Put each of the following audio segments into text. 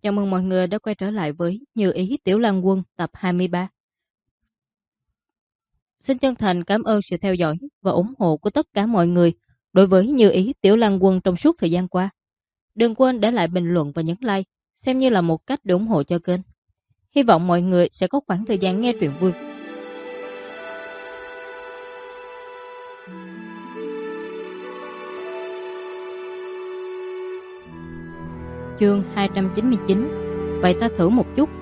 Chào mừng mọi người đã quay trở lại với Như Ý Tiểu Lan Quân tập 23. Xin chân thành cảm ơn sự theo dõi và ủng hộ của tất cả mọi người đối với Như Ý Tiểu Lan Quân trong suốt thời gian qua. Đừng quên để lại bình luận và nhấn like, xem như là một cách để ủng hộ cho kênh. Hy vọng mọi người sẽ có khoảng thời gian nghe truyện vui. Chương 299. Vậy ta thử một chút.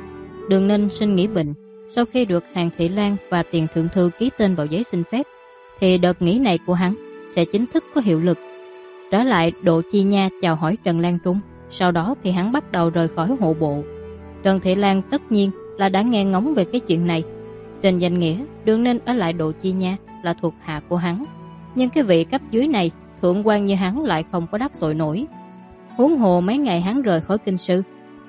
Đường Ninh xin nghỉ bệnh. Sau khi được Hàn Thị Lan và Tiền Thượng Thư ký tên vào giấy xin phép, thì đợt nghỉ này của hắn sẽ chính thức có hiệu lực. Trở lại Độ Chi Nha chào hỏi Trần Lan Trung, sau đó thì hắn bắt đầu rời khỏi hộ bộ. Trần Thị Lan tất nhiên là đã nghe ngóng về cái chuyện này. Trên danh nghĩa, Đường Ninh ở lại Độ Chi Nha là thuộc hạ của hắn, nhưng cái vị cấp dưới này, thượng quan như hắn lại không có đắc tội nổi. Huống hồ mấy ngày hắn rời khỏi kinh sư,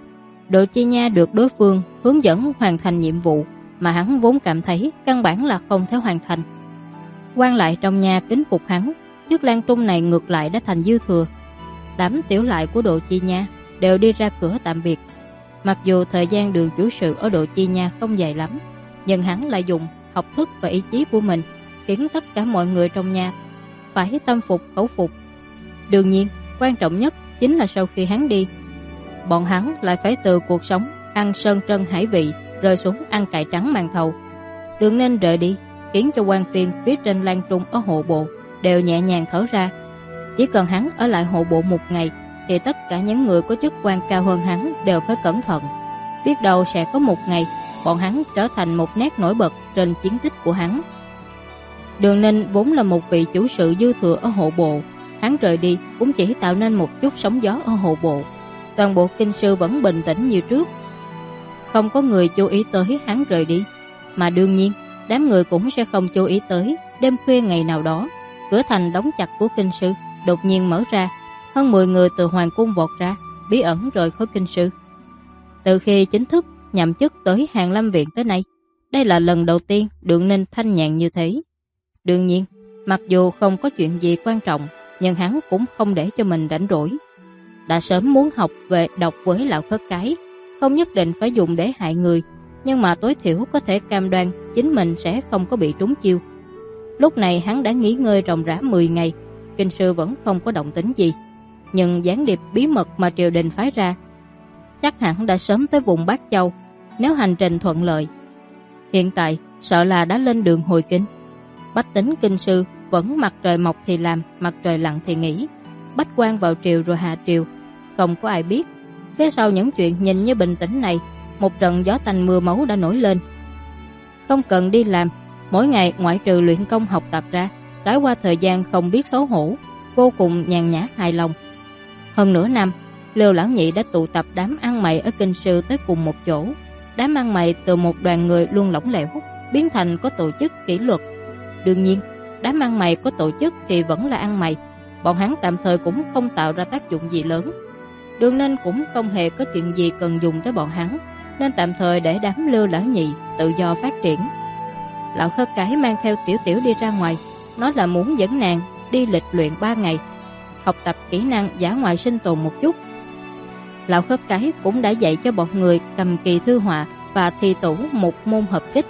Độ Chi Nha được đối phương hướng dẫn hoàn thành nhiệm vụ mà hắn vốn cảm thấy căn bản là không thể hoàn thành. Quan lại trong nhà kính phục hắn, chức Lan Trung này ngược lại đã thành dư thừa. Đám tiểu lại của Độ Chi Nha đều đi ra cửa tạm biệt. Mặc dù thời gian đường chủ sự ở Độ Chi Nha không dài lắm, nhưng hắn lại dùng học thức và ý chí của mình khiến tất cả mọi người trong nhà phải tâm phục khẩu phục. Đương nhiên, quan trọng nhất chính là sau khi hắn đi, bọn hắn lại phải từ cuộc sống ăn sơn trân hải vị rơi xuống ăn cải trắng màn thầu. Đường Ninh rời đi khiến cho quan viên phía trên Lan Trung ở hộ bộ đều nhẹ nhàng thở ra. Chỉ cần hắn ở lại hộ bộ một ngày thì tất cả những người có chức quan cao hơn hắn đều phải cẩn thận. Biết đâu sẽ có một ngày bọn hắn trở thành một nét nổi bật trên chiến tích của hắn. Đường Ninh vốn là một vị chủ sự dư thừa ở hộ bộ, hắn rời đi cũng chỉ tạo nên một chút sóng gió ở hộ bộ. Toàn bộ kinh sư vẫn bình tĩnh như trước, không có người chú ý tới hắn rời đi. Mà đương nhiên đám người cũng sẽ không chú ý tới đêm khuya ngày nào đó, cửa thành đóng chặt của kinh sư đột nhiên mở ra, hơn 10 người từ hoàng cung vọt ra, bí ẩn rời khỏi kinh sư. Từ khi chính thức nhậm chức tới Hàn Lâm viện tới nay, đây là lần đầu tiên Đường Ninh thanh nhàn như thế. Đương nhiên, mặc dù không có chuyện gì quan trọng, nhưng hắn cũng không để cho mình rảnh rỗi. Đã sớm muốn học về độc với lão khất cái, không nhất định phải dùng để hại người, nhưng mà tối thiểu có thể cam đoan chính mình sẽ không có bị trúng chiêu. Lúc này hắn đã nghỉ ngơi ròng rã 10 ngày, kinh sư vẫn không có động tĩnh gì, nhưng gián điệp bí mật mà triều đình phái ra chắc hẳn đã sớm tới vùng Bát Châu, nếu hành trình thuận lợi. Hiện tại sợ là đã lên đường hồi kinh. Bách tính kinh sư vẫn mặt trời mọc thì làm, mặt trời lặn thì nghỉ. Bách quan vào triều rồi hạ triều, không có ai biết. Phía sau những chuyện nhìn như bình tĩnh này, một trận gió tanh mưa máu đã nổi lên. Không cần đi làm, mỗi ngày ngoại trừ luyện công học tập ra, trải qua thời gian không biết xấu hổ, vô cùng nhàn nhã hài lòng. Hơn nửa năm, Lưu Lão Nhị đã tụ tập đám ăn mày ở kinh sư tới cùng một chỗ. Đám ăn mày từ một đoàn người luôn lỏng lẻo biến thành có tổ chức kỷ luật. Đương nhiên, đám ăn mày có tổ chức thì vẫn là ăn mày, bọn hắn tạm thời cũng không tạo ra tác dụng gì lớn. Đường Ninh cũng không hề có chuyện gì cần dùng tới bọn hắn, nên tạm thời để đám Lưu Lão Nhị tự do phát triển. Lão khất cái mang theo Tiểu Tiểu đi ra ngoài, nói là muốn dẫn nàng đi lịch luyện 3 ngày, học tập kỹ năng giả ngoại sinh tồn một chút. Lão khất cái cũng đã dạy cho bọn người cầm kỳ thư họa và thi tủ một môn hợp kích.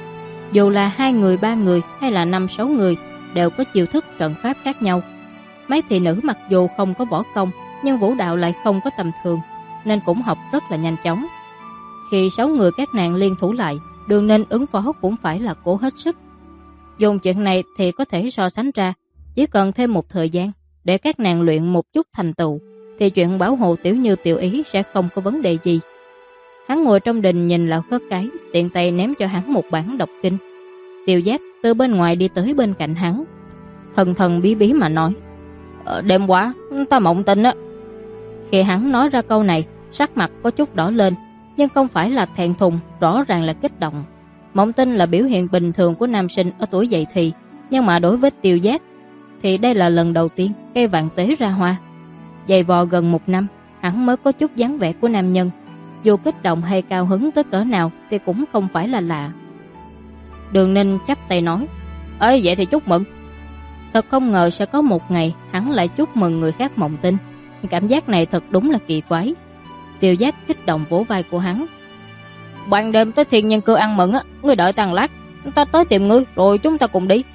Dù là 2 người, 3 người hay là 5-6 người đều có chiêu thức trận pháp khác nhau. Mấy thị nữ mặc dù không có võ công, nhưng vũ đạo lại không có tầm thường, nên cũng học rất là nhanh chóng. Khi 6 người các nàng liên thủ lại, Đường Ninh ứng phó cũng phải là cố hết sức. Dùng chuyện này thì có thể so sánh ra, chỉ cần thêm một thời gian để các nàng luyện một chút thành tựu, thì chuyện bảo hộ Tiểu Như Tiểu Ý sẽ không có vấn đề gì. Hắn ngồi trong đình nhìn lão khất cái, tiện tay ném cho hắn một bản đọc kinh. Tiêu Giác từ bên ngoài đi tới bên cạnh hắn, thần thần bí bí mà nói: đêm qua ta mộng tinh á. Khi hắn nói ra câu này, sắc mặt có chút đỏ lên, nhưng không phải là thẹn thùng, rõ ràng là kích động. Mộng tinh là biểu hiện bình thường của nam sinh ở tuổi dậy thì, nhưng mà đối với Tiêu Giác thì đây là lần đầu tiên cây vạn tế ra hoa. Dày vò gần 1 năm, hắn mới có chút dáng vẻ của nam nhân. Dù kích động hay cao hứng tới cỡ nào thì cũng không phải là lạ. Đường Ninh chắp tay nói: ơi vậy thì chúc mừng. Thật không ngờ sẽ có một ngày hắn lại chúc mừng người khác mộng tinh. Cảm giác này thật đúng là kỳ quái. Tiêu Giác kích động vỗ vai của hắn. Ban đêm tới Thiên Nhân Cư ăn mừng á, ngươi đợi ta lát, ta tới tìm ngươi rồi chúng ta cùng đi.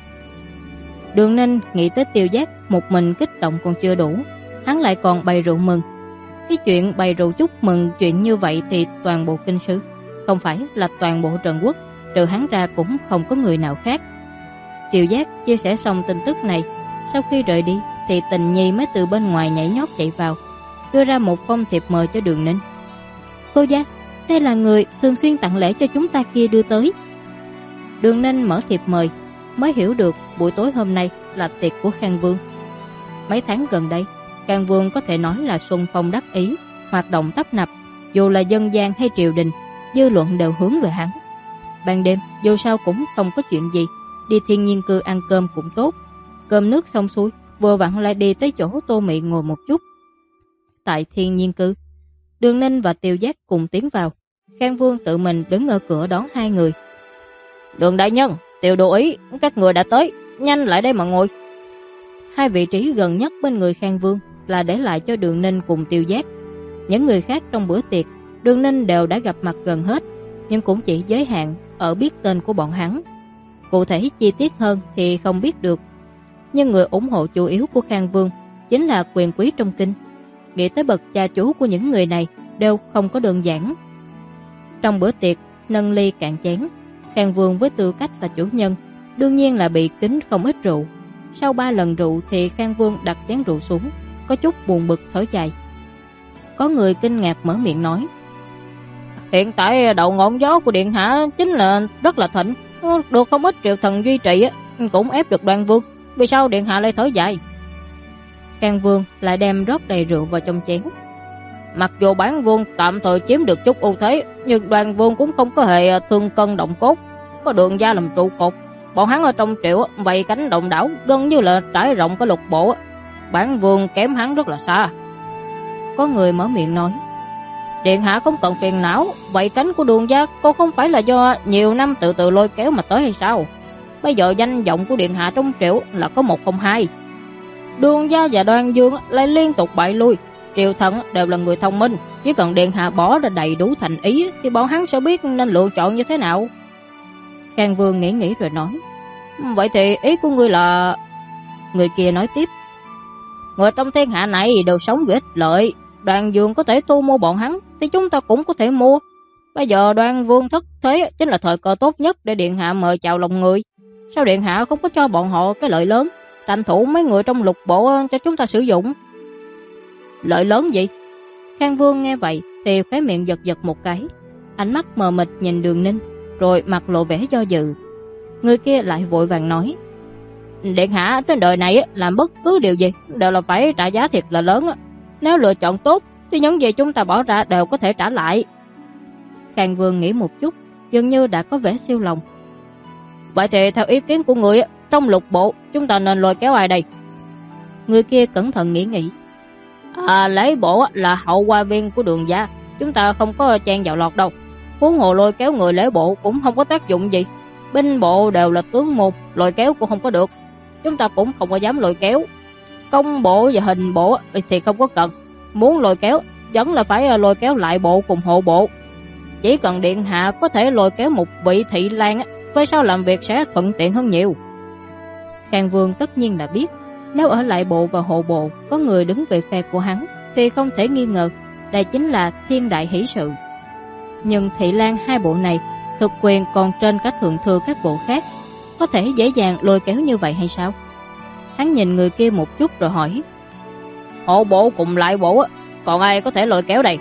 Đường Ninh nghĩ tới Tiêu Giác một mình kích động còn chưa đủ, hắn lại còn bày rượu mừng. Cái chuyện bày rượu chúc mừng chuyện như vậy thì toàn bộ kinh sư, không phải là toàn bộ Trần Quốc, trừ hắn ra cũng không có người nào khác. Tiêu Giác chia sẻ xong tin tức này, sau khi rời đi thì Tình Nhi mới từ bên ngoài nhảy nhót chạy vào, đưa ra một phong thiệp mời cho Đường Ninh. Cô Giác, đây là người thường xuyên tặng lễ cho chúng ta kia đưa tới. Đường Ninh mở thiệp mời, mới hiểu được buổi tối hôm nay là tiệc của Khang Vương. Mấy tháng gần đây, Khang Vương có thể nói là xuân phong đắc ý, hoạt động tấp nập, dù là dân gian hay triều đình, dư luận đều hướng về hắn. Ban đêm, dù sao cũng không có chuyện gì, đi Thiên Nhiên Cư ăn cơm cũng tốt. Cơm nước xong xuôi, vừa vặn lại đi tới chỗ Tô Mị ngồi một chút. Tại Thiên Nhiên Cư, Đường Ninh và Tiêu Giác cùng tiến vào. Khang Vương tự mình đứng ở cửa đón hai người. Đường đại nhân, Tiêu đô ý, các người đã tới, nhanh lại đây mà ngồi. Hai vị trí gần nhất bên người Khang Vương là để lại cho Đường Ninh cùng Tiêu Giác. Những người khác trong bữa tiệc, Đường Ninh đều đã gặp mặt gần hết, nhưng cũng chỉ giới hạn ở biết tên của bọn hắn. Cụ thể chi tiết hơn thì không biết được. Nhưng người ủng hộ chủ yếu của Khang Vương chính là quyền quý trong kinh. Nghĩ tới bậc cha chú của những người này đều không có đơn giản. Trong bữa tiệc, nâng ly cạn chén, Khang Vương với tư cách là chủ nhân, đương nhiên là bị kính không ít rượu. Sau 3 lần rượu thì Khang Vương đặt chén rượu xuống, có chút buồn bực thở dài. Có người kinh ngạc mở miệng nói: Hiện tại đầu ngọn gió của điện hạ chính là rất là thịnh, được không ít triệu thần duy trì cũng ép được Đoan Vương, vì sao điện hạ lại thở dài? Khang Vương lại đem rót đầy rượu vào trong chén. Mặc dù bản vương tạm thời chiếm được chút ưu thế, nhưng Đoan Vương cũng không có hề thương cân động cốt, có Đường gia làm trụ cột. Bọn hắn ở trong triệu vây cánh động đảo, gần như là trải rộng cái lục bộ. Bản vương kém hắn rất là xa. Có người mở miệng nói: Điện hạ không cần phiền não, vậy cánh của Đường gia cô không phải là do nhiều năm từ từ lôi kéo mà tới hay sao? Bây giờ danh vọng của điện hạ trong triệu là có 1 không 2. Đường gia và Đoan Vương lại liên tục bại lui, triều thần đều là người thông minh, chỉ cần điện hạ bỏ ra đầy đủ thành ý thì bọn hắn sẽ biết nên lựa chọn như thế nào. Khang Vương nghĩ rồi nói: Vậy thì ý của ngươi là... Người kia nói tiếp: Người trong thiên hạ này đều sống vì ích lợi, Đoan Vương có thể thu mua bọn hắn thì chúng ta cũng có thể mua. Bây giờ Đoan Vương thất thế chính là thời cơ tốt nhất để điện hạ mời chào lòng người. Sao điện hạ không có cho bọn họ cái lợi lớn, tranh thủ mấy người trong lục bộ cho chúng ta sử dụng? Lợi lớn gì? Khang Vương nghe vậy thì khóe miệng giật giật một cái, ánh mắt mờ mịt nhìn Đường Ninh, rồi mặt lộ vẻ do dự. Người kia lại vội vàng nói: Điện hạ trên đời này làm bất cứ điều gì đều là phải trả giá thiệt là lớn. Nếu lựa chọn tốt thì những gì chúng ta bỏ ra đều có thể trả lại. Khang Vương nghĩ một chút, dường như đã có vẻ siêu lòng. Vậy thì theo ý kiến của người, trong lục bộ chúng ta nên lôi kéo ai đây? Người kia cẩn thận nghĩ. Lễ bộ là hậu hoa viên của Đường gia, chúng ta không có chen vào lọt đâu. Huống hồ lôi kéo người lễ bộ cũng không có tác dụng gì. Binh bộ đều là tướng môn, lôi kéo cũng không có được. Chúng ta cũng không có dám lôi kéo. Công bộ và hình bộ thì không có cần. Muốn lôi kéo vẫn là phải lôi kéo lại bộ cùng hộ bộ. Chỉ cần điện hạ có thể lôi kéo một vị thị lang, với sao làm việc sẽ thuận tiện hơn nhiều. Khang Vương tất nhiên là biết, nếu ở lại bộ và hộ bộ có người đứng về phe của hắn thì không thể nghi ngờ đây chính là thiên đại hỷ sự. Nhưng thị lang hai bộ này thực quyền còn trên cả thượng thư các bộ khác, có thể dễ dàng lôi kéo như vậy hay sao? Hắn nhìn người kia một chút rồi hỏi: Hộ bộ cùng lại bộ còn ai có thể lôi kéo đây?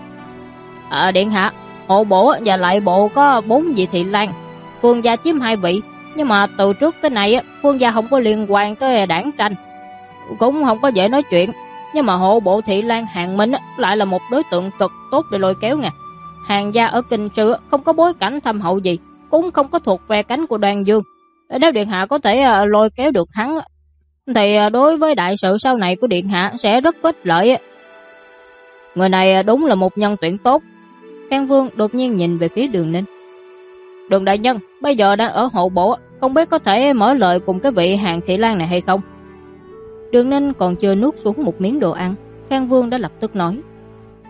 Điện hạ, hộ bộ và lại bộ có 4 vị thị lang, Phương gia chiếm 2 vị, nhưng mà từ trước tới nay Phương gia không có liên quan tới đảng tranh, cũng không có dễ nói chuyện. Nhưng mà hộ bộ thị lang Hàng Minh lại là một đối tượng cực tốt để lôi kéo nha. Hàng gia ở kinh sư không có bối cảnh thâm hậu gì, cũng không có thuộc phe cánh của Đoan Vương. Nếu điện hạ có thể lôi kéo được hắn thì đối với đại sự sau này của điện hạ sẽ rất có ích lợi. Người này đúng là một nhân tuyển tốt. Khang Vương đột nhiên nhìn về phía Đường Ninh. Đường đại nhân bây giờ đang ở hộ bộ, không biết có thể mở lời cùng cái vị Hàng thị lang này hay không? Đường Ninh còn chưa nuốt xuống một miếng đồ ăn, Khang Vương đã lập tức nói: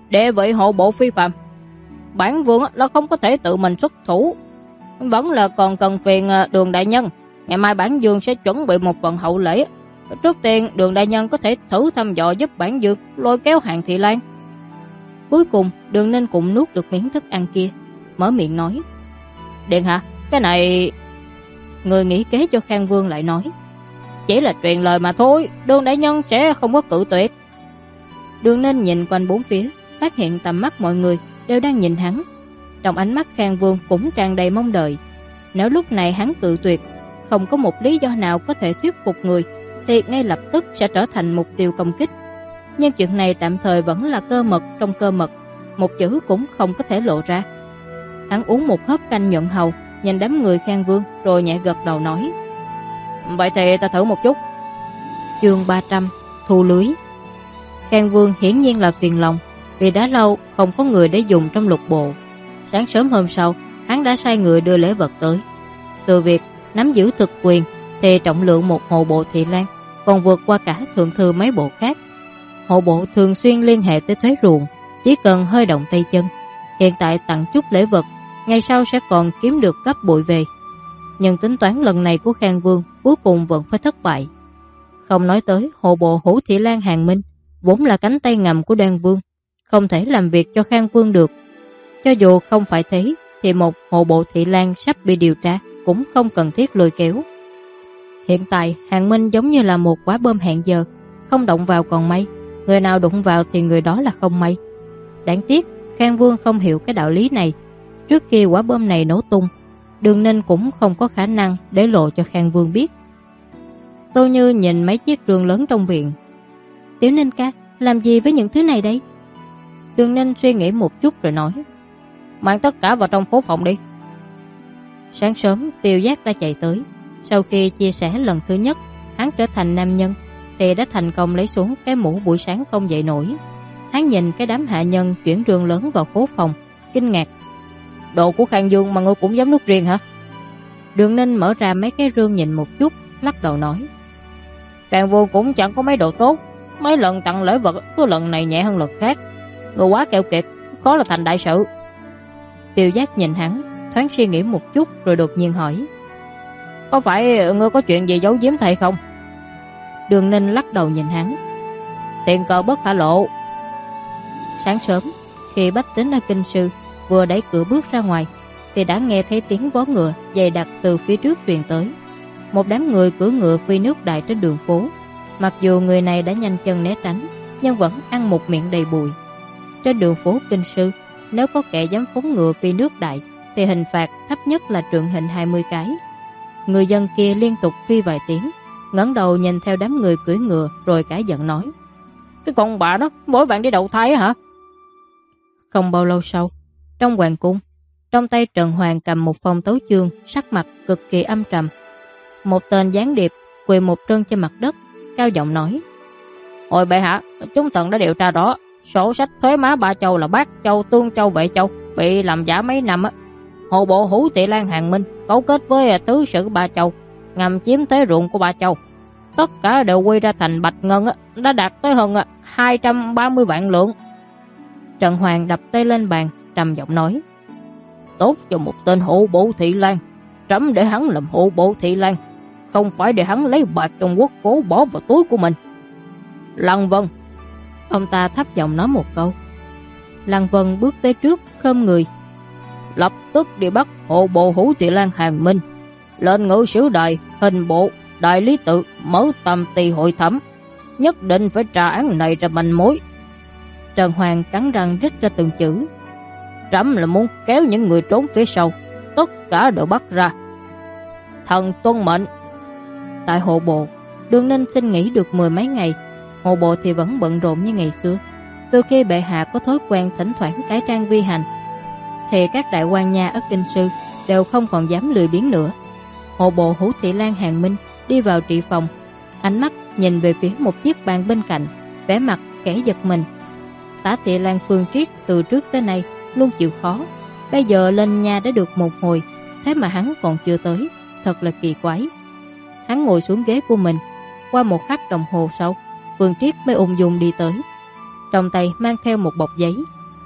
Địa vị hộ bộ phi phàm, bản vương là không có thể tự mình xuất thủ, vẫn là còn cần phiền Đường đại nhân. Ngày mai bản vương sẽ chuẩn bị một phần hậu lễ. Trước tiên Đường đại nhân có thể thử thăm dò giúp bản vương lôi kéo Hàn Thị Lan. Cuối cùng Đường Ninh cũng nuốt được miếng thức ăn kia, mở miệng nói: Điện hạ, cái này... Người nghĩ kế cho Khang Vương lại nói: Chỉ là truyền lời mà thôi, Đường đại nhân sẽ không có cự tuyệt. Đường Ninh nhìn quanh bốn phía, phát hiện tầm mắt mọi người đều đang nhìn hắn. Trong ánh mắt Khang Vương cũng tràn đầy mong đợi. Nếu lúc này hắn cự tuyệt, không có một lý do nào có thể thuyết phục người, thì ngay lập tức sẽ trở thành mục tiêu công kích. Nhưng chuyện này tạm thời vẫn là cơ mật trong cơ mật, một chữ cũng không có thể lộ ra. Hắn uống một hớp canh nhuận hầu, nhìn đám người Khang Vương rồi nhẹ gật đầu nói: Vậy thì ta thử một chút. Chương 300: Thu lưới. Khang Vương hiển nhiên là phiền lòng, vì đã lâu không có người để dùng trong lục bộ. Sáng sớm hôm sau, hắn đã sai người đưa lễ vật tới. Từ việc nắm giữ thực quyền thì trọng lượng một hộ bộ Thị Lan còn vượt qua cả thượng thư mấy bộ khác. Hộ bộ thường xuyên liên hệ tới thuế ruộng, chỉ cần hơi động tay chân. Hiện tại tặng chút lễ vật, ngày sau sẽ còn kiếm được gấp bội về. Nhưng tính toán lần này của Khang Vương cuối cùng vẫn phải thất bại. Không nói tới hộ bộ Hữu Thị Lan Hàn Minh, vốn là cánh tay ngầm của Đoan Vương, không thể làm việc cho Khang Vương được. Cho dù không phải thế, thì một hộ bộ Thị Lan sắp bị điều tra cũng không cần thiết lôi kéo. Hiện tại Hàn Minh giống như là một quả bom hẹn giờ, không động vào còn may, người nào đụng vào thì người đó là không may. Đáng tiếc Khang Vương không hiểu cái đạo lý này. Trước khi quả bom này nổ tung, Đường Ninh cũng không có khả năng để lộ cho Khang Vương biết. Tô Như nhìn mấy chiếc rương lớn trong viện. Tiểu Ninh ca, làm gì với những thứ này đây? Đường Ninh suy nghĩ một chút rồi nói: Mang tất cả vào trong phố phòng đi. Sáng sớm Tiêu Giác đã chạy tới. Sau khi chia sẻ lần thứ nhất hắn trở thành nam nhân, thì đã thành công lấy xuống cái mũ buổi sáng không dậy nổi. Hắn nhìn cái đám hạ nhân chuyển rương lớn vào phố phòng, kinh ngạc: Đồ của Khang Dương mà ngươi cũng dám nuốt riêng hả? Đường Ninh mở ra mấy cái rương nhìn một chút, lắc đầu nói: Khang Vương cũng chẳng có mấy đồ tốt, mấy lần tặng lễ vật cứ lần này nhẹ hơn lần khác. Ngươi quá keo kiệt, khó là thành đại sự. Tiêu Giác nhìn hắn, thoáng suy nghĩ một chút rồi đột nhiên hỏi: Có phải ngươi có chuyện gì giấu giếm thầy không? Đường Ninh lắc đầu nhìn hắn: Tiền cờ bất khả lộ. Sáng sớm, khi Bách Tính ở kinh sư vừa đẩy cửa bước ra ngoài, thì đã nghe thấy tiếng vó ngựa dày đặc từ phía trước truyền tới. Một đám người cưỡi ngựa phi nước đại trên đường phố. Mặc dù người này đã nhanh chân né tránh, nhưng vẫn ăn một miệng đầy bụi. Trên đường phố kinh sư, nếu có kẻ dám phóng ngựa phi nước đại, thì hình phạt thấp nhất là trượng hình 20 cái. Người dân kia liên tục truy vài tiếng, ngẩng đầu nhìn theo đám người cưỡi ngựa rồi cả giận nói: Cái con bà đó vội vàng đi đầu thai hả? Không bao lâu sau, trong hoàng cung, trong tay Trần Hoàng cầm một phong tấu chương, sắc mặt cực kỳ âm trầm. Một tên gián điệp quỳ một chân trên mặt đất, cao giọng nói: Ôi bệ hạ, chúng thần đã điều tra rõ, sổ sách thuế má Ba Châu là Bát Châu, Tương Châu, Vệ Châu bị làm giả mấy năm á. Hộ bộ Hữu Thị Lan Hàn Minh cấu kết với tứ sử Ba Châu, ngầm chiếm thế ruộng của Ba Châu. Tất cả đều quy ra thành bạch ngân á, đã đạt tới hơn 230 vạn lượng. Trần Hoàng đập tay lên bàn, trầm giọng nói: Tốt cho một tên hộ bộ Thị Lan, trẫm để hắn làm hộ bộ Thị Lan, không phải để hắn lấy bạc trong quốc cố bỏ vào túi của mình. Lăng Vân. Ông ta thấp giọng nói một câu. Lăng Vân bước tới trước, khom người: Lập tức đi bắt hộ bộ Hữu Thị Lan Hàn Minh, lên ngự sử đài, hình bộ, đại lý tự mở tầm tỳ hội thẩm, nhất định phải tra án này ra manh mối. Trần Hoàng cắn răng rít ra từng chữ: Trẫm là muốn kéo những người trốn phía sau, tất cả đều bắt ra. Thần tuân mệnh. Tại hộ bộ, Đường Ninh xin nghỉ được 10 mấy ngày. Hộ bộ thì vẫn bận rộn như ngày xưa. Từ khi bệ hạ có thói quen thỉnh thoảng cải trang vi hành, thì các đại quan nha ở kinh sư đều không còn dám lười biếng nữa. Hộ bộ Hữu Thị Lan Hàn Minh đi vào trị phòng, ánh mắt nhìn về phía một chiếc bàn bên cạnh, vẻ mặt khẽ giật mình. Tả Thị Lan Phương Triết từ trước tới nay luôn chịu khó, bây giờ lên nha đã được một hồi, thế mà hắn còn chưa tới, thật là kỳ quái. Hắn ngồi xuống ghế của mình. Qua một khắc đồng hồ sau, Phương Triết mới ung dung đi tới, trong tay mang theo một bọc giấy,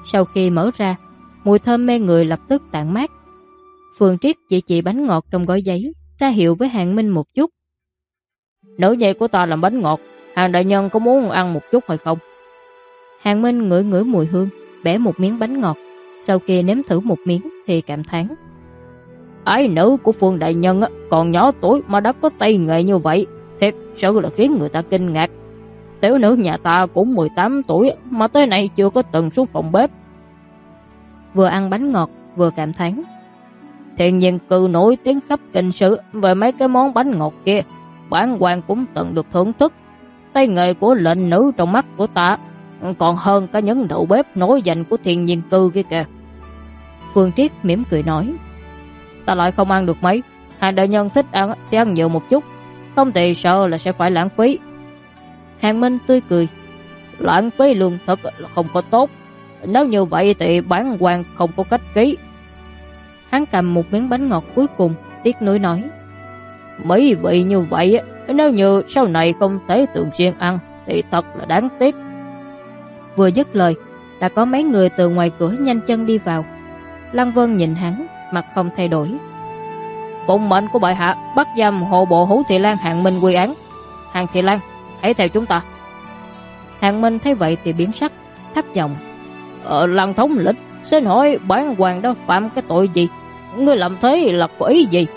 Sau khi mở ra, mùi thơm mê người lập tức tản mát. Phương Triết chỉ bánh ngọt trong gói giấy, ra hiệu với Hàng Minh một chút. Nữ nhi của ta làm bánh ngọt, Hàng đại nhân có muốn ăn một chút hay không? Hàng Minh ngửi ngửi mùi hương, bẻ một miếng bánh ngọt. Sau khi nếm thử một miếng thì cảm thán. Ái nữ của Phương đại nhân còn nhỏ tuổi mà đã có tay nghề như vậy, thiệt sự là khiến người ta kinh ngạc. Tiểu nữ nhà ta cũng 18 tuổi mà tới nay chưa có từng xuống phòng bếp. Vừa ăn bánh ngọt vừa cảm thán. Thiên nhiên cư nổi tiếng khắp kinh sử về mấy cái món bánh ngọt kia, bản quan cũng từng được thưởng thức. Tay nghề của lệnh nữ trong mắt của ta còn hơn cả những đầu bếp nổi danh của thiên nhiên cư kia kìa. Phương Triết mỉm cười nói. Ta lại không ăn được mấy, Hàng đại nhân thích ăn thì ăn nhiều một chút, không thì sợ là sẽ phải lãng phí. Hàng Minh tươi cười. Lãng phí lương thực là không có tốt, nếu như vậy thì bản quan không có cách ký. Hắn cầm một miếng bánh ngọt cuối cùng, tiếc nuối nói. Mỹ vị như vậy, nếu như sau này không thể thường xuyên ăn thì thật là đáng tiếc. Vừa dứt lời, đã có mấy người từ ngoài cửa nhanh chân đi vào. Lăng Vân nhìn hắn, mặt không thay đổi. Phụng mệnh của bệ hạ, bắt giam hộ bộ Hữu Thị Lan Hàng Minh quy án. Hàng Thị Lan, hãy theo chúng ta. Hàng Minh thấy vậy thì biến sắc, thấp giọng. Lăng thống lĩnh, xin hỏi bản quan đã phạm cái tội gì? Ngươi làm thế là có ý gì?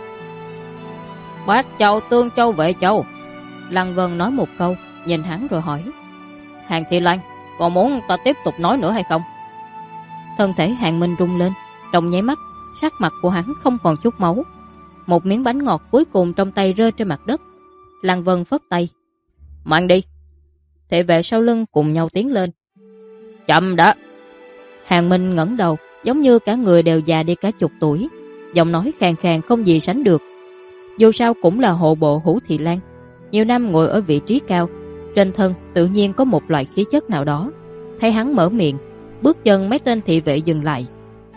Bác Châu, Tương Châu, Vệ Châu. Lăng Vân nói một câu, nhìn hắn rồi hỏi. Hàng Thị Lan, còn muốn ta tiếp tục nói nữa hay không? Thân thể Hàng Minh rung lên, trong nháy mắt, sắc mặt của hắn không còn chút máu. Một miếng bánh ngọt cuối cùng trong tay rơi trên mặt đất. Lăng Vân phất tay. Mang đi. Thị vệ sau lưng cùng nhau tiến lên. Chậm đã. Hàng Minh ngẩng đầu, giống như cả người đều già đi cả chục tuổi. Giọng nói khàn khàn không gì sánh được. Dù sao cũng là hộ bộ Hữu Thị Lan, nhiều năm ngồi ở vị trí cao, trên thân tự nhiên có một loại khí chất nào đó. Thấy hắn mở miệng, bước chân mấy tên thị vệ dừng lại.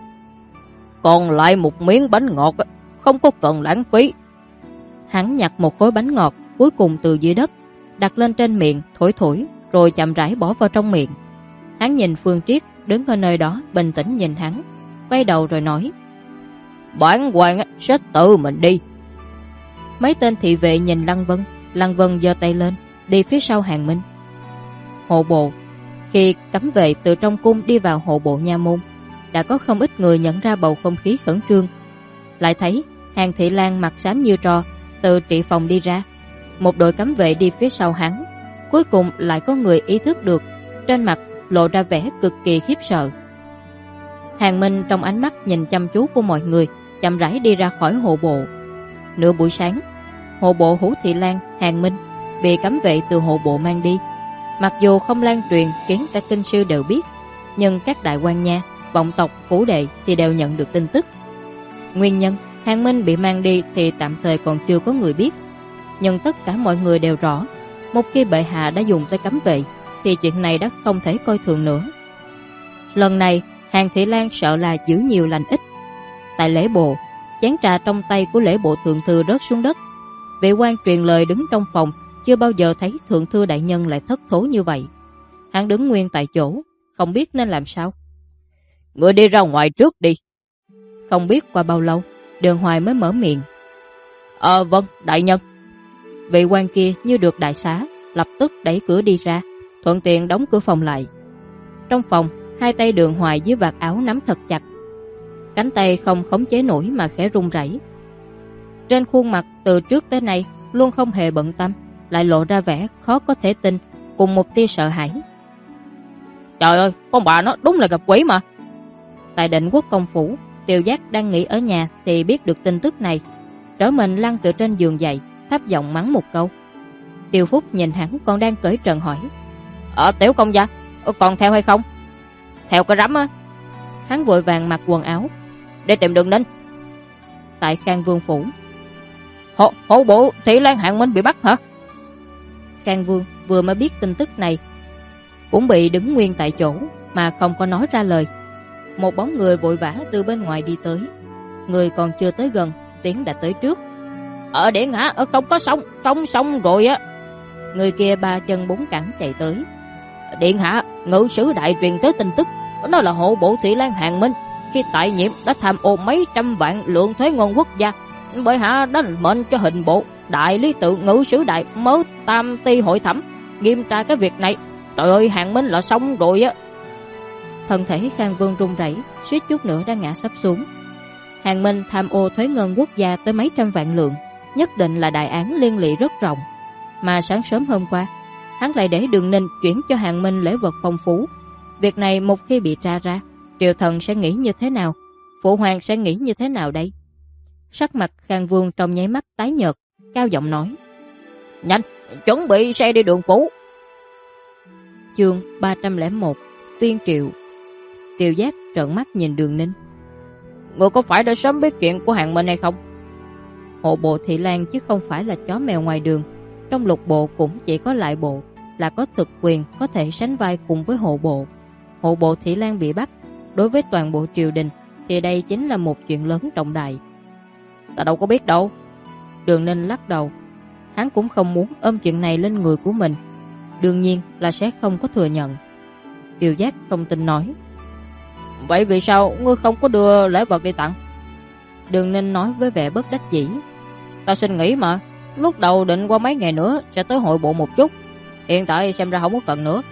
Còn lại một miếng bánh ngọt, không có cần lãng phí. Hắn nhặt một khối bánh ngọt cuối cùng từ dưới đất, đặt lên trên miệng, thổi thổi, rồi chậm rãi bỏ vào trong miệng. Hắn nhìn Phương Triết đứng ở nơi đó bình tĩnh nhìn hắn, quay đầu rồi nói. Bản quan sẽ tự mình đi. Mấy tên thị vệ nhìn Lăng Vân giơ tay lên, đi phía sau Hàng Minh. Hộ bộ. Khi cấm vệ từ trong cung đi vào hộ bộ nha môn, đã có không ít người nhận ra bầu không khí khẩn trương. Lại thấy Hàng Thị Lan mặt xám như tro từ trị phòng đi ra, một đội cấm vệ đi phía sau hắn. Cuối cùng lại có người ý thức được, trên mặt lộ ra vẻ cực kỳ khiếp sợ. Hàng Minh trong ánh mắt nhìn chăm chú của mọi người, chậm rãi đi ra khỏi hộ bộ. Nửa buổi sáng, hộ bộ Hữu Thị Lan, Hàng Minh bị cấm vệ từ hộ bộ mang đi. Mặc dù không lan truyền khiến cả kinh sư đều biết, nhưng các đại quan nha, vọng tộc, phủ đệ thì đều nhận được tin tức. Nguyên nhân Hàng Minh bị mang đi thì tạm thời còn chưa có người biết, nhưng tất cả mọi người đều rõ, một khi bệ hạ đã dùng tới cấm vệ thì chuyện này đã không thể coi thường nữa. Lần này Hàng Thị Lan sợ là giữ nhiều lành ít. Tại lễ bộ, chén trà trong tay của lễ bộ thượng thư rớt xuống đất. Vị quan truyền lời đứng trong phòng chưa bao giờ thấy thượng thư đại nhân lại thất thố như vậy. Hắn đứng nguyên tại chỗ, không biết nên làm sao. Người đi ra ngoài trước đi. Không biết qua bao lâu, Đường Hoài mới mở miệng. Vâng, đại nhân. Vị quan kia như được đại xá, lập tức đẩy cửa đi ra, thuận tiện đóng cửa phòng lại. Trong phòng, hai tay Đường Hoài dưới vạt áo nắm thật chặt. Cánh tay không khống chế nổi mà khẽ run rẩy. Trên khuôn mặt từ trước tới nay luôn không hề bận tâm, lại lộ ra vẻ khó có thể tin cùng một tia sợ hãi. Trời ơi, con bà nó đúng là gặp quỷ mà. Tại Định Quốc công phủ, Tiêu Giác đang nghỉ ở nhà thì biết được tin tức này, trở mình lăn từ trên giường dậy, thấp giọng mắng một câu. Tiêu Phúc nhìn hắn còn đang cởi trần hỏi. Tiểu công gia, còn theo hay không? Theo cái rắm á. Hắn vội vàng mặc quần áo để tìm Đường Ninh. Tại Khang Vương phủ, hộ bộ Thị Lan Hàng Minh bị bắt hả? Khang Vương vừa mới biết tin tức này, cũng bị đứng nguyên tại chỗ mà không có nói ra lời. Một bóng người vội vã từ bên ngoài đi tới. Người còn chưa tới gần, tiếng đã tới trước. Điện hạ, không có xong rồi á. Người kia ba chân bốn cẳng chạy tới. Điện hạ, ngự sử đại truyền tới tin tức, Đó là hộ bộ Thị Lan Hàn Minh, khi tại nhiệm đã tham ô mấy trăm vạn lượng thuế ngân quốc gia. Bệ hạ đã mệnh cho hình bộ, đại lý tự, ngự sử đại, mớ tam ti hội thẩm nghiêm tra cái việc này. Trời ơi, Hàn Minh là xong rồi á. Thân thể Khang Vương run rẩy, suýt chút nữa đã ngã sắp xuống. Hàn Minh tham ô thuế ngân quốc gia tới mấy trăm vạn lượng, nhất định là đại án liên lụy rất rộng. Mà sáng sớm hôm qua, hắn lại để Đường Ninh chuyển cho Hàn Minh lễ vật phong phú. Việc này một khi bị tra ra, triều thần sẽ nghĩ như thế nào? Phụ hoàng sẽ nghĩ như thế nào đây? Sắc mặt Khang Vương trong nháy mắt tái nhợt, cao giọng nói: Nhanh, chuẩn bị xe đi Đường phủ. Chương 301 Tuyên triệu. Tiêu Giác trợn mắt nhìn Đường Ninh: Ngươi có phải đã sớm biết chuyện của Hàn Minh hay không? Hộ bộ Thị Lan chứ không phải là chó mèo ngoài đường. Trong lục bộ cũng chỉ có lại bộ là có thực quyền có thể sánh vai cùng với hộ bộ. Hộ bộ Thị Lan bị bắt, đối với toàn bộ triều đình thì đây chính là một chuyện lớn trọng đại. Ta đâu có biết đâu. Đường Ninh lắc đầu. Hắn cũng không muốn ôm chuyện này lên người của mình, đương nhiên là sẽ không có thừa nhận. Tiêu Giác không tin nói: Vậy vì sao ngươi không có đưa lễ vật đi tặng? Đường Ninh nói với vẻ bất đắc dĩ: Ta xin nghỉ mà. Lúc đầu định qua mấy ngày nữa sẽ tới hội bộ một chút, hiện tại xem ra không có cần nữa.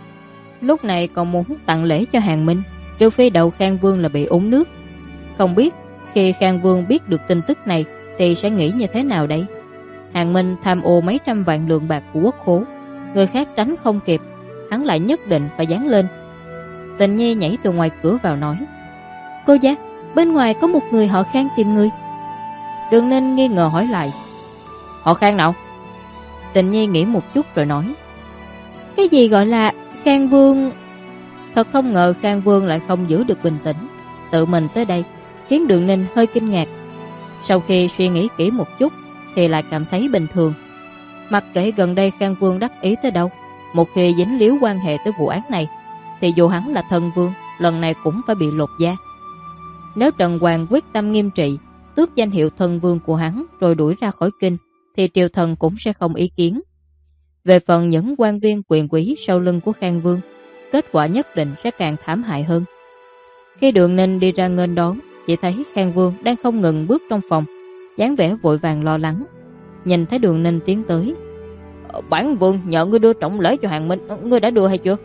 Lúc này còn muốn tặng lễ cho Hàn Minh, trừ phi đầu Khang Vương là bị úng nước. Không biết khi Khang Vương biết được tin tức này thì sẽ nghĩ như thế nào đây? Hàn Minh tham ô mấy trăm vạn lượng bạc của quốc khố, người khác tránh không kịp, hắn lại nhất định phải dán lên. Tình Nhi nhảy từ ngoài cửa vào nói: Cô Giác, bên ngoài có một người họ Khang tìm người. Đường Ninh nghi ngờ hỏi lại: Họ Khang nào? Tình Nhi nghĩ một chút rồi nói: Cái gì gọi là Khang Vương? Thật không ngờ Khang Vương lại không giữ được bình tĩnh, tự mình tới đây, khiến Đường Ninh hơi kinh ngạc. Sau khi suy nghĩ kỹ một chút thì lại cảm thấy bình thường. Mặc kệ gần đây Khang Vương đắc ý tới đâu, một khi dính líu quan hệ tới vụ án này thì dù hắn là thân vương, lần này cũng phải bị lột da. Nếu Trần Hoàng quyết tâm nghiêm trị, tước danh hiệu thân vương của hắn rồi đuổi ra khỏi kinh, thì triều thần cũng sẽ không ý kiến. Về phần những quan viên quyền quý sau lưng của Khang Vương, kết quả nhất định sẽ càng thảm hại hơn. Khi Đường Ninh đi ra nghênh đón, chỉ thấy Khang Vương đang không ngừng bước trong phòng, dáng vẻ vội vàng lo lắng. Nhìn thấy Đường Ninh tiến tới: Bản vương nhờ ngươi đưa trọng lễ cho Hàn Minh, ngươi đã đưa hay chưa?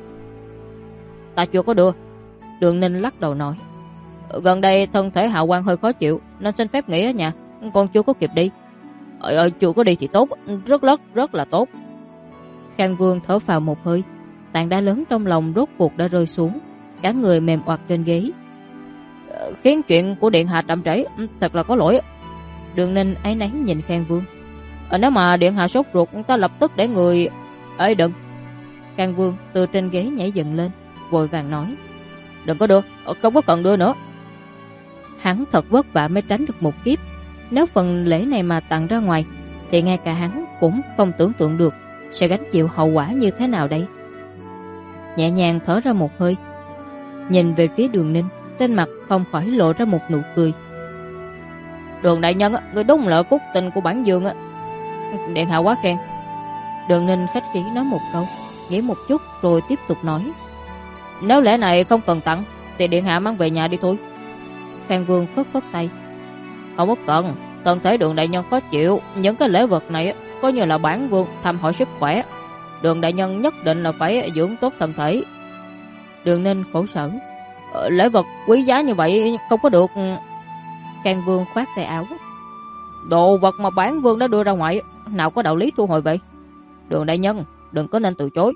Ta chưa có đưa. Đường Ninh lắc đầu nói: Gần đây thân thể Hạ Quan hơi khó chịu nên xin phép nghỉ ở nhà, còn chưa có kịp đi. Chưa có đi thì tốt, rất là tốt. Khang Vương thở phào một hơi, tảng đá lớn trong lòng rốt cuộc đã rơi xuống, cả người mềm oặt trên ghế. Khiến chuyện của điện hạ chậm trễ, thật là có lỗi. Đường Ninh áy náy nhìn Khang Vương: Nếu mà điện hạ sốt ruột, ta lập tức để người... đừng. Khang Vương từ trên ghế nhảy dựng lên, vội vàng nói: Đừng có đưa, không có cần đưa nữa. Hắn thật vất vả mới tránh được một kiếp. Nếu phần lễ này mà tặng ra ngoài thì ngay cả hắn cũng không tưởng tượng được sẽ gánh chịu hậu quả như thế nào đây. Nhẹ nhàng thở ra một hơi, nhìn về phía Đường Ninh, trên mặt không khỏi lộ ra một nụ cười: Đường đại nhân, người đúng là phúc tình của bản vương. Điện hạ quá khen. Đường Ninh khách khí nói một câu, nghĩ một chút rồi tiếp tục nói: Nếu lễ này không cần tặng thì điện hạ mang về nhà đi thôi. Khang Vương phất phất tay: Không có cần, thân thể Đường đại nhân khó chịu, những cái lễ vật này coi như là bản vương thăm hỏi sức khỏe. Đường đại nhân nhất định là phải dưỡng tốt thân thể. Đường Ninh khổ sở: Lễ vật quý giá như vậy không có được. Khang Vương khoát tay áo: Đồ vật mà bản vương đã đưa ra ngoài, nào có đạo lý thu hồi vậy. Đường đại nhân đừng có nên từ chối.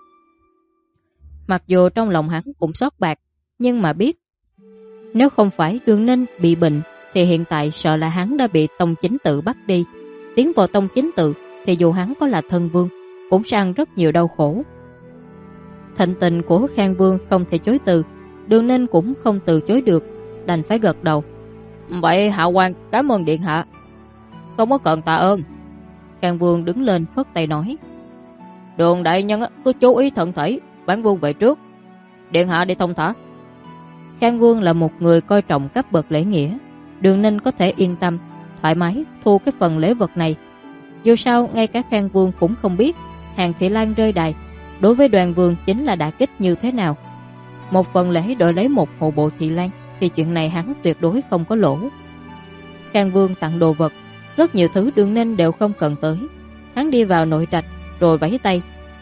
Mặc dù trong lòng hắn cũng xót bạc, nhưng mà biết nếu không phải Đường Ninh bị bệnh thì hiện tại sợ là hắn đã bị tông chính tự bắt đi. Tiến vào tông chính tự thì dù hắn có là thân vương cũng sẽ ăn rất nhiều đau khổ. Thịnh tình của Khang Vương không thể chối từ, Đường Ninh cũng không từ chối được, đành phải gật đầu: Vậy Hạ Quan cảm ơn điện hạ. Không có cần tạ ơn. Khang Vương đứng lên phất tay nói: Đường đại nhân cứ chú ý thận thể, bản vương về trước. Điện hạ đi thông thả. Khang Vương là một người coi trọng cấp bậc lễ nghĩa, Đường Ninh có thể yên tâm thoải mái thu cái phần lễ vật này. Dù sao ngay cả Khang Vương cũng không biết Hàn Thị Lan rơi đài đối với Đoàn Vương chính là đả kích như thế nào. một phần lễ đổi lấy một hộ bộ thị lang, thì chuyện này hắn tuyệt đối không có lỗ. Khang Vương tặng đồ vật, rất nhiều thứ Đường Ninh đều không cần tới. Hắn đi vào nội trạch rồi vẫy tay.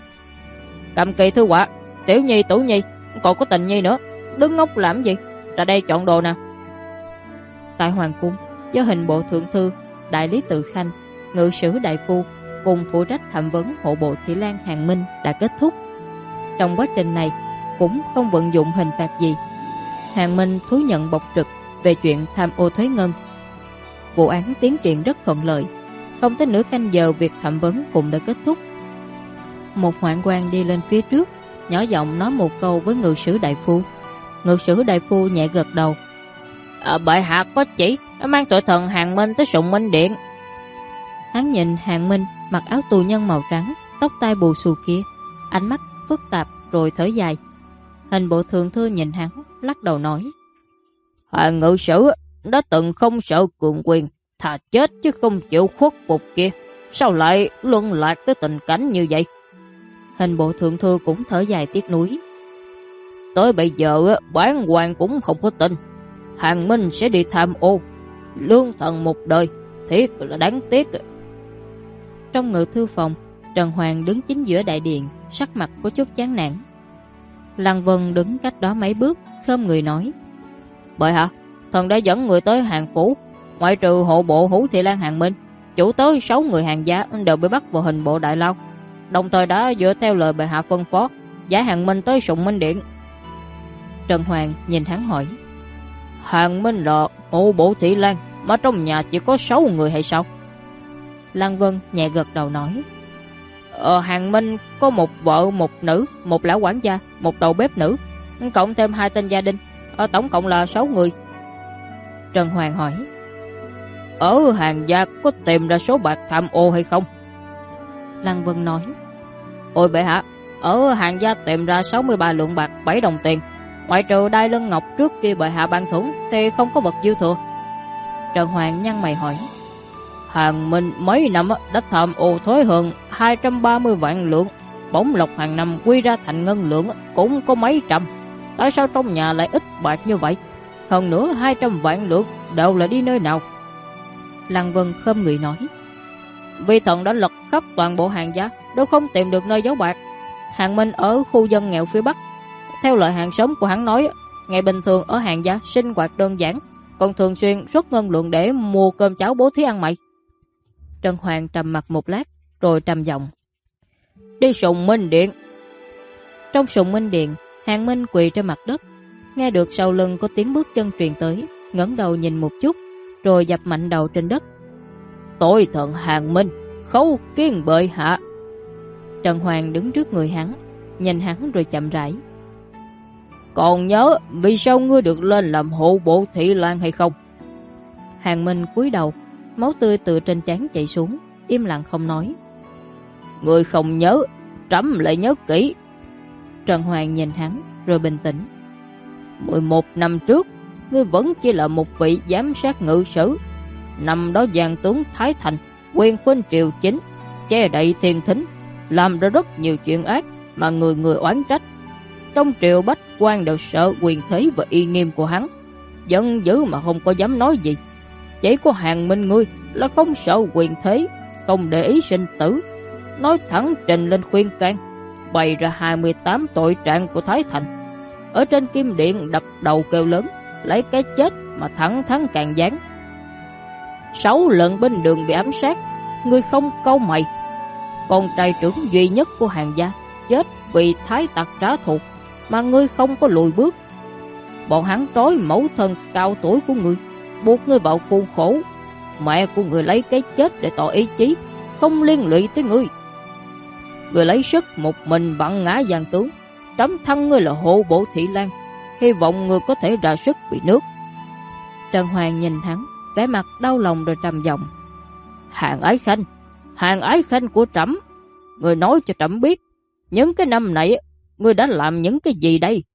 Cầm kỳ thư họa, Tiểu Nhi, Tủ Nhi, còn có Tình Nhi nữa, đứng ngốc làm gì, ra đây chọn đồ nào. Tại hoàng cung, do hình bộ thượng thư, đại lý tự khanh, ngự sử đại phu cùng phụ trách thẩm vấn hộ bộ thị lang Hàn Minh đã kết thúc. Trong quá trình này cũng không vận dụng hình phạt gì. Hàn Minh thú nhận bộc trực về chuyện tham ô thuế ngân. Vụ án tiến triển rất thuận lợi, không tới nửa canh giờ việc thẩm vấn cũng đã kết thúc. Một hoạn quan đi lên phía trước, nhỏ giọng nói một câu với ngự sử đại phu. Ngự sử đại phu nhẹ gật đầu. Bệ hạ có chỉ mang tội thần Hàn Minh tới Sùng Minh Điện. Hắn nhìn Hàn Minh mặc áo tù nhân màu trắng, tóc tai bù xù kia, ánh mắt phức tạp rồi thở dài. Hình bộ thượng thư nhìn hắn, lắc đầu nói. Hàn ngự sử đã từng không sợ cường quyền, thà chết chứ không chịu khuất phục kia, sao lại luân lạc tới tình cảnh như vậy? Hình bộ thượng thư cũng thở dài tiếc nuối. Tới bây giờ bản hoàng cũng không có tin Hàn Minh sẽ đi tham ô, lương thần một đời, thiệt là đáng tiếc. Trong ngự thư phòng, Trần Hoàng đứng chính giữa đại điện, sắc mặt có chút chán nản. Lăng Vân đứng cách đó mấy bước, khom người nói. Bệ hạ, thần đã dẫn người tới Hàn phủ, ngoại trừ hộ bộ Hữu Thị Lan Hàn Minh, chủ tới 6 người Hàn gia đều bị bắt vào hình bộ đại lao, đồng thời đã dựa theo lời bệ hạ phân phó giải Hàn Minh tới Sùng Minh Điện. Trần Hoàng nhìn hắn hỏi. Hàn Minh là hộ bộ Thị Lan, mà trong nhà chỉ có 6 người hay sao? Lăng Vân nhẹ gật đầu nói. Hàn Minh có một vợ, một nữ, một lão quản gia, một đầu bếp nữ, cộng thêm 2 tên gia đình, tổng cộng là 6 người. Trần Hoàng hỏi. Ở Hàn gia có tìm ra số bạc tham ô hay không? Lăng Vân nói. Ôi bệ hạ, ở Hàn gia tìm ra 63 lượng bạc 7 đồng tiền, ngoại trừ đai lưng ngọc trước kia bệ hạ ban thưởng thì không có vật dư thừa. Trần Hoàng nhăn mày hỏi. Hàn Minh mấy năm đã tham ô thuế hơn 230 vạn lượng, bổng lộc hàng năm quy ra thành ngân lượng cũng có mấy trăm, tại sao trong nhà lại ít bạc như vậy? Hơn nữa 200 vạn lượng đều là đi nơi nào? Lăng Vân khom người nói. Vì thần đã lật khắp toàn bộ Hàn gia đều không tìm được nơi giấu bạc. Hàn Minh ở khu dân nghèo phía Bắc. Theo lời hàng xóm của hắn nói, ngày bình thường ở Hàn gia sinh hoạt đơn giản, còn thường xuyên xuất ngân lượng để mua cơm cháo bố thí ăn mày. Trần Hoàng trầm mặt một lát rồi trầm giọng. Đi Sùng Minh Điện. Trong Sùng Minh Điện, Hàn Minh quỳ trên mặt đất, nghe được sau lưng có tiếng bước chân truyền tới, ngẩng đầu nhìn một chút rồi dập mạnh đầu trên đất. Tội thần Hàn Minh, khấu kiến bệ hạ. Trần Hoàng đứng trước người hắn, nhìn hắn rồi chậm rãi. Còn nhớ vì sao ngươi được lên làm hộ bộ Thị Lan hay không? Hàn Minh cúi đầu, máu tươi từ trên trán chảy xuống, im lặng không nói. Ngươi không nhớ, trẫm lại nhớ kỹ. Trần Hoàng nhìn hắn rồi bình tĩnh. 11 năm trước, ngươi vẫn chỉ là một vị giám sát ngự sử. Năm đó giang tướng Thái Thành, quyền khuynh triều chính, che đậy thiên thính, làm ra rất nhiều chuyện ác mà người người oán trách. Trong triều bách quan đều sợ quyền thế và uy nghiêm của hắn, giận dữ mà không có dám nói gì. Chỉ có Hàn Minh ngươi là không sợ quyền thế, không để ý sinh tử, nói thẳng trình lên khuyên can, bày ra 28 tội trạng của Thái Thành. Ở trên kim điện đập đầu kêu lớn, lấy cái chết mà thẳng thắn càng gián. 6 lần bên đường bị ám sát, ngươi không câu mày. Con trai trưởng duy nhất của Hàn gia chết vì thái tặc trả thù, mà ngươi không có lùi bước. Bọn hắn trói mẫu thân cao tuổi của ngươi, buộc ngươi vào khuôn khổ. Mẹ của ngươi lấy cái chết để tỏ ý chí, không liên lụy tới ngươi. Ngươi lấy sức một mình vặn ngã giang tướng, trẫm thân ngươi là hộ bộ Thị Lan, hy vọng ngươi có thể ra sức vì nước. Trần Hoàng nhìn hắn, vẻ mặt đau lòng rồi trầm giọng. Hàn Ái Khanh của trẫm, ngươi nói cho trẫm biết, những cái năm này ngươi đã làm những cái gì đây?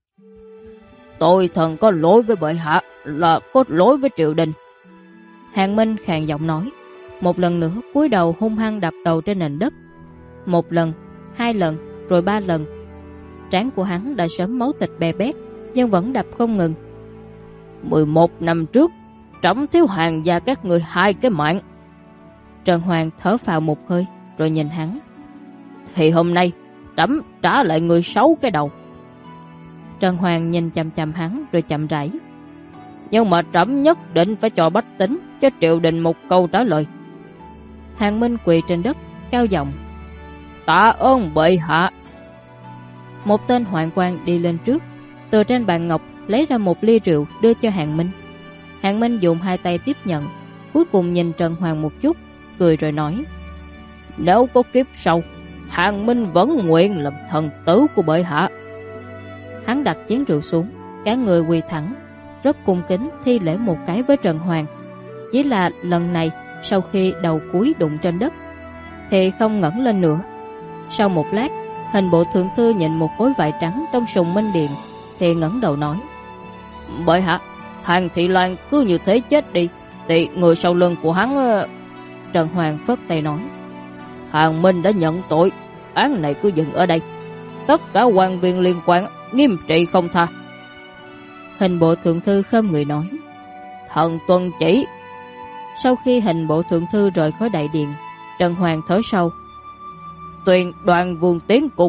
Tôi thần có lỗi với bệ hạ, là có lỗi với triều đình. Hàn Minh khàn giọng nói, một lần nữa cúi đầu hung hăng đập đầu trên nền đất. 1 lần, 2 lần, rồi 3 lần. Trán của hắn đã sớm máu thịt bè bét, nhưng vẫn đập không ngừng. 11 năm trước, trẫm thiếu hàng gia các người 2 cái mạng. Trần Hoàng thở phào một hơi, rồi nhìn hắn. Thì hôm nay, trẫm trả lại người 6 cái đầu. Trần Hoàng nhìn chằm chằm hắn rồi chậm rãi. Nhưng mà trẫm nhất định phải cho bách tính, cho triều đình một câu trả lời. Hàng Minh quỳ trên đất, cao giọng. Tạ ơn bệ hạ. Một tên hoạn quan đi lên trước, từ trên bàn ngọc lấy ra một ly rượu đưa cho Hàng Minh. Hàng Minh dùng 2 tay tiếp nhận, cuối cùng nhìn Trần Hoàng một chút, cười rồi nói. Nếu có kiếp sau, Hàng Minh vẫn nguyện làm thần tử của bệ hạ. Hắn đặt chén rượu xuống, cả người quỳ thẳng, rất cung kính thi lễ một cái với Trần Hoàng. Chỉ là lần này, sau khi đầu cúi đụng trên đất, thì không ngẩng lên nữa. Sau một lát, hình bộ thượng thư nhìn một khối vải trắng trong sùng minh điện, thì ngẩng đầu nói. Bệ hạ, Hàng Thị Lan cứ như thế chết đi, thì người sau lưng của hắn... Trần Hoàng phất tay nói. Hàng Minh đã nhận tội, án này cứ dừng ở đây. Tất cả quan viên liên quan nghiêm trị không tha. Hình bộ thượng thư khom người nói. Thần tuân chỉ. Sau khi hình bộ thượng thư rời khỏi đại điện, Trần Hoàng thở sâu. Tuyên Đoan Vương tiến cung.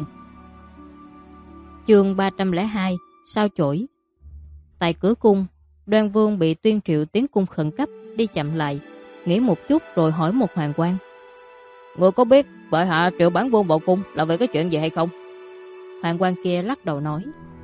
Chương 302, sao chổi. Tại cửa cung, Đoan Vương bị tuyên triệu tiến cung khẩn cấp, đi chậm lại, nghĩ một chút rồi hỏi một hoàng quan. Người có biết bệ hạ triệu bản vương vào cung là về cái chuyện gì hay không? Hoàng quan kia lắc đầu nói.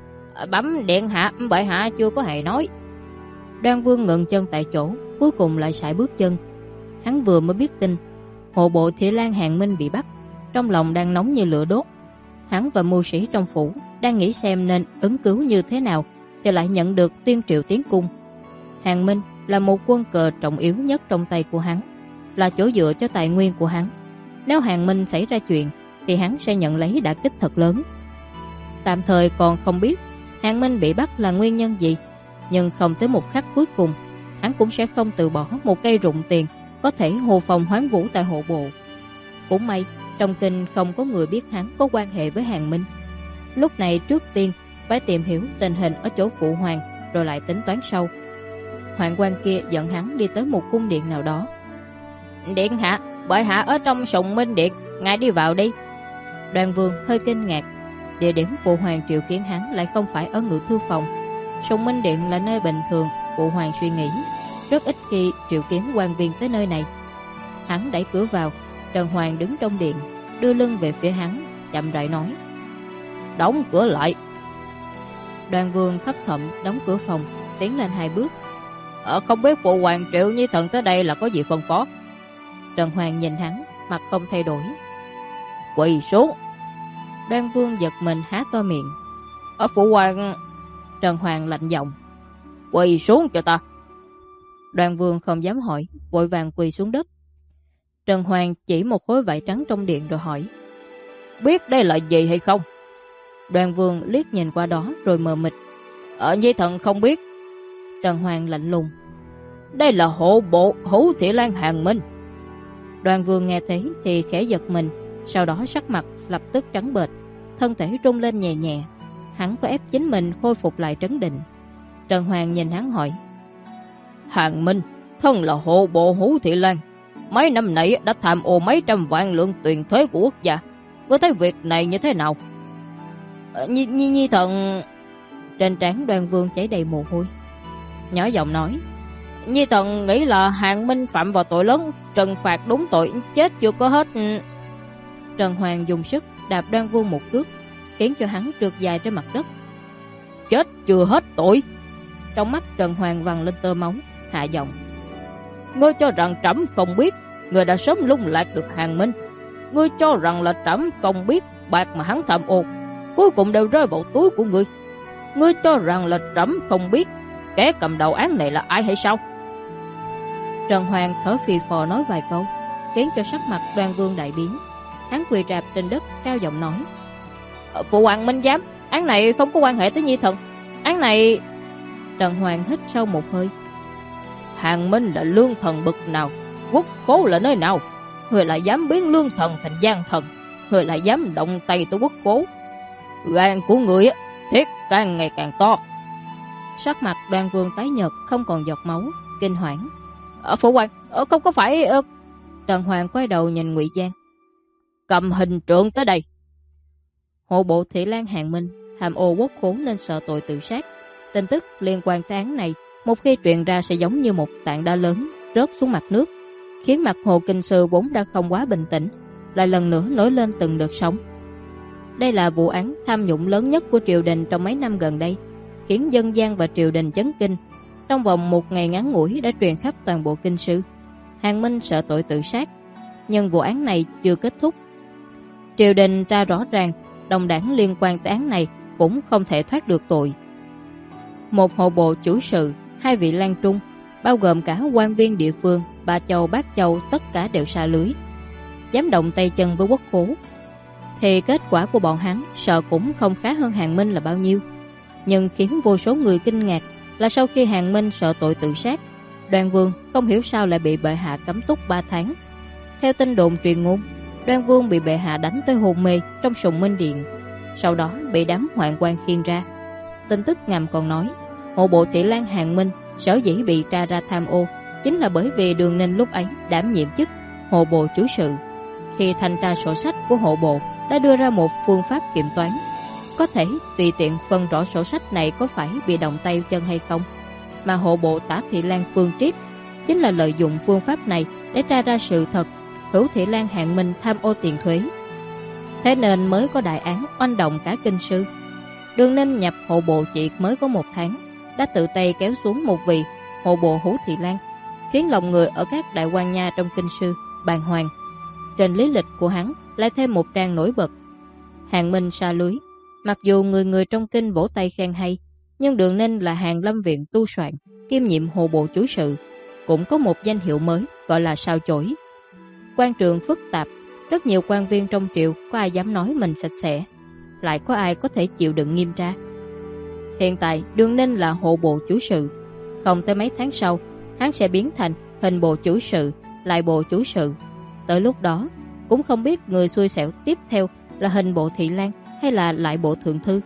Bẩm điện hạ, bệ hạ chưa có hề nói. Đoan Vương ngừng chân tại chỗ, cuối cùng lại sải bước chân. Hắn vừa mới biết tin hộ bộ Thị Lan Hàng Minh bị bắt, trong lòng đang nóng như lửa đốt. Hắn và mưu sĩ trong phủ đang nghĩ xem nên ứng cứu như thế nào, thì lại nhận được tuyên triệu tiến cung. Hàng Minh là một quân cờ trọng yếu nhất trong tay của hắn, là chỗ dựa cho tài nguyên của hắn. Nếu Hàng Minh xảy ra chuyện thì hắn sẽ nhận lấy đả kích thật lớn. Tạm thời còn không biết Hàng Minh bị bắt là nguyên nhân gì, nhưng không tới một khắc cuối cùng, hắn cũng sẽ không từ bỏ một cây rụng tiền có thể hồ phòng hoán vũ tại hộ bộ. Cũng may trong kinh không có người biết hắn có quan hệ với Hàng Minh. Lúc này trước tiên phải tìm hiểu tình hình ở chỗ phụ hoàng, rồi lại tính toán sau. Hoàng quan kia dẫn hắn đi tới một cung điện nào đó. Điện hạ, bệ hạ ở trong sùng minh điện, ngài đi vào đi. Đoan Vương hơi kinh ngạc. Địa điểm phụ hoàng triệu kiến hắn lại không phải ở ngự thư phòng. Sùng minh điện là nơi bình thường phụ hoàng suy nghĩ, rất ít khi triệu kiến quan viên tới nơi này. Hắn đẩy cửa vào. Trần Hoàng đứng trong điện, đưa lưng về phía hắn, chậm rãi nói. Đóng cửa lại. Đoan Vương thấp thỏm đóng cửa phòng, tiến lên 2 bước. Không biết phụ hoàng triệu nhi thần tới đây là có gì phân phó? Trần Hoàng nhìn hắn, mặt không thay đổi. Quỳ xuống. Đoan Vương giật mình há to miệng. Phụ hoàng... Trần Hoàng lạnh giọng. Quỳ xuống cho ta. Đoan Vương không dám hỏi, vội vàng quỳ xuống đất. Trần Hoàng chỉ một khối vải trắng trong điện rồi hỏi. Biết đây là gì hay không? Đoan Vương liếc nhìn qua đó rồi mờ mịt. Nhi thần không biết. Trần Hoàng lạnh lùng. Đây là hộ bộ Hữu Thị Lan Hàng Minh. Đoan Vương nghe thấy thì khẽ giật mình, sau đó sắc mặt lập tức trắng bệch, thân thể rung lên nhẹ nhẹ. Hắn có ép chính mình khôi phục lại trấn định. Trần Hoàng nhìn hắn hỏi. Hàng Minh, thân là hộ bộ Hữu Thị Lan, mấy năm nay đã tham ô mấy trăm vạn lượng tiền thuế của quốc gia. Ngươi thấy việc này như thế nào? Nhi thần... Trên trán Đoan Vương chảy đầy mồ hôi, nhỏ giọng nói. Nhi thần nghĩ là Hàng Minh phạm vào tội lớn, trừng phạt đúng tội, chết chưa có hết. Trần Hoàng dùng sức đạp Đoan Vương một cước, khiến cho hắn trượt dài trên mặt đất. Chết chưa hết tội. Trong mắt Trần Hoàng vằn lên tơ máu, hạ giọng. Ngươi cho rằng trẫm không biết ngươi đã sớm lung lạc được Hàng Minh? Ngươi cho rằng là trẫm không biết bạc mà hắn tham ô cuối cùng đều rơi vào túi của ngươi? Ngươi cho rằng là trẫm không biết kẻ cầm đầu án này là ai hay sao? Trần Hoàng thở phì phò nói vài câu, khiến cho sắc mặt Đoan Vương đại biến. Hắn quỳ rạp trên đất, cao giọng nói. Phụ hoàng minh giám, án này không có quan hệ tới nhi thần. Án này... Trần Hoàng hít sâu một hơi. Hàng Minh là lương thần bậc nào? Quốc khố là nơi nào? Người lại dám biến lương thần thành gian thần? Người lại dám động tay tới quốc khố? gan của người á, thiết càng ngày càng to. Sắc mặt Đoan Vương tái nhợt, không còn giọt máu, kinh hoảng. Phụ hoàng, không có phải... Trần Hoàng quay đầu nhìn Ngụy Giang. Cầm hình trượng tới đây. Hộ bộ Thị Lang Hàn Minh tham ô quốc khốn nên sợ tội tự sát. Tin tức liên quan tới án này một khi truyền ra sẽ giống như một tảng đá lớn rớt xuống mặt nước, khiến mặt hồ Kinh Sư vốn đã không quá bình tĩnh lại lần nữa nổi lên từng đợt sóng. Đây là vụ án tham nhũng lớn nhất của triều đình trong mấy năm gần đây, khiến dân gian và triều đình chấn kinh. Trong vòng một ngày ngắn ngủi đã truyền khắp toàn bộ Kinh Sư. Hàn Minh sợ tội tự sát, nhưng vụ án này chưa kết thúc. Triều đình ra rõ ràng đồng đảng liên quan tới án này cũng không thể thoát được tội. Một hộ bộ chủ sự, 2 vị lang trung, bao gồm cả quan viên địa phương, Ba Châu, Bát Châu, tất cả đều sa lưới. Dám động tay chân với quốc khố, thì kết quả của bọn hắn sợ cũng không khá hơn Hàn Minh là bao nhiêu. Nhưng khiến vô số người kinh ngạc là sau khi Hàn Minh sợ tội tự sát, Đoan Vương không hiểu sao lại bị bệ hạ cấm túc 3 tháng. Theo tin đồn truyền ngôn, Đoan Vương bị bệ hạ đánh tới hôn mê trong Sùng Minh Điện, sau đó bị đám hoạn quan khiêng ra. Tin tức ngầm còn nói, hộ bộ Thị Lang Hàn Minh sở dĩ bị tra ra tham ô chính là bởi vì Đường Ninh lúc ấy đảm nhiệm chức hộ bộ chủ sự. Khi thanh tra sổ sách của hộ bộ đã đưa ra một phương pháp kiểm toán, có thể tùy tiện phân rõ sổ sách này có phải bị động tay chân hay không. Mà hộ bộ Tả Thị Lang Phương Triết chính là lợi dụng phương pháp này để tra ra sự thật Hữu Thị Lang Hàn Minh tham ô tiền thuế. Thế nên mới có đại án oanh động cả Kinh Sư. Đường Ninh nhập hộ bộ chỉ mới có 1 tháng, đã tự tay kéo xuống một vị hộ bộ Hữu Thị Lang, khiến lòng người ở các đại quan nha trong Kinh Sư bàng hoàng. Trên lý lịch của hắn lại thêm một trang nổi bật: Hàn Minh sa lưới. Mặc dù người người trong kinh vỗ tay khen hay, nhưng Đường Ninh là Hàn Lâm Viện tu soạn, kiêm nhiệm hộ bộ chủ sự, cũng có một danh hiệu mới gọi là sao chổi. Quan trường phức tạp, rất nhiều quan viên trong triều có ai dám nói mình sạch sẽ, lại có ai có thể chịu đựng nghiêm tra. Hiện tại Đường Ninh là hộ bộ chủ sự, không tới mấy tháng sau hắn sẽ biến thành hình bộ chủ sự, lại bộ chủ sự. Tới lúc đó cũng không biết người xui xẻo tiếp theo là hình bộ Thị Lang hay là lại bộ thượng thư.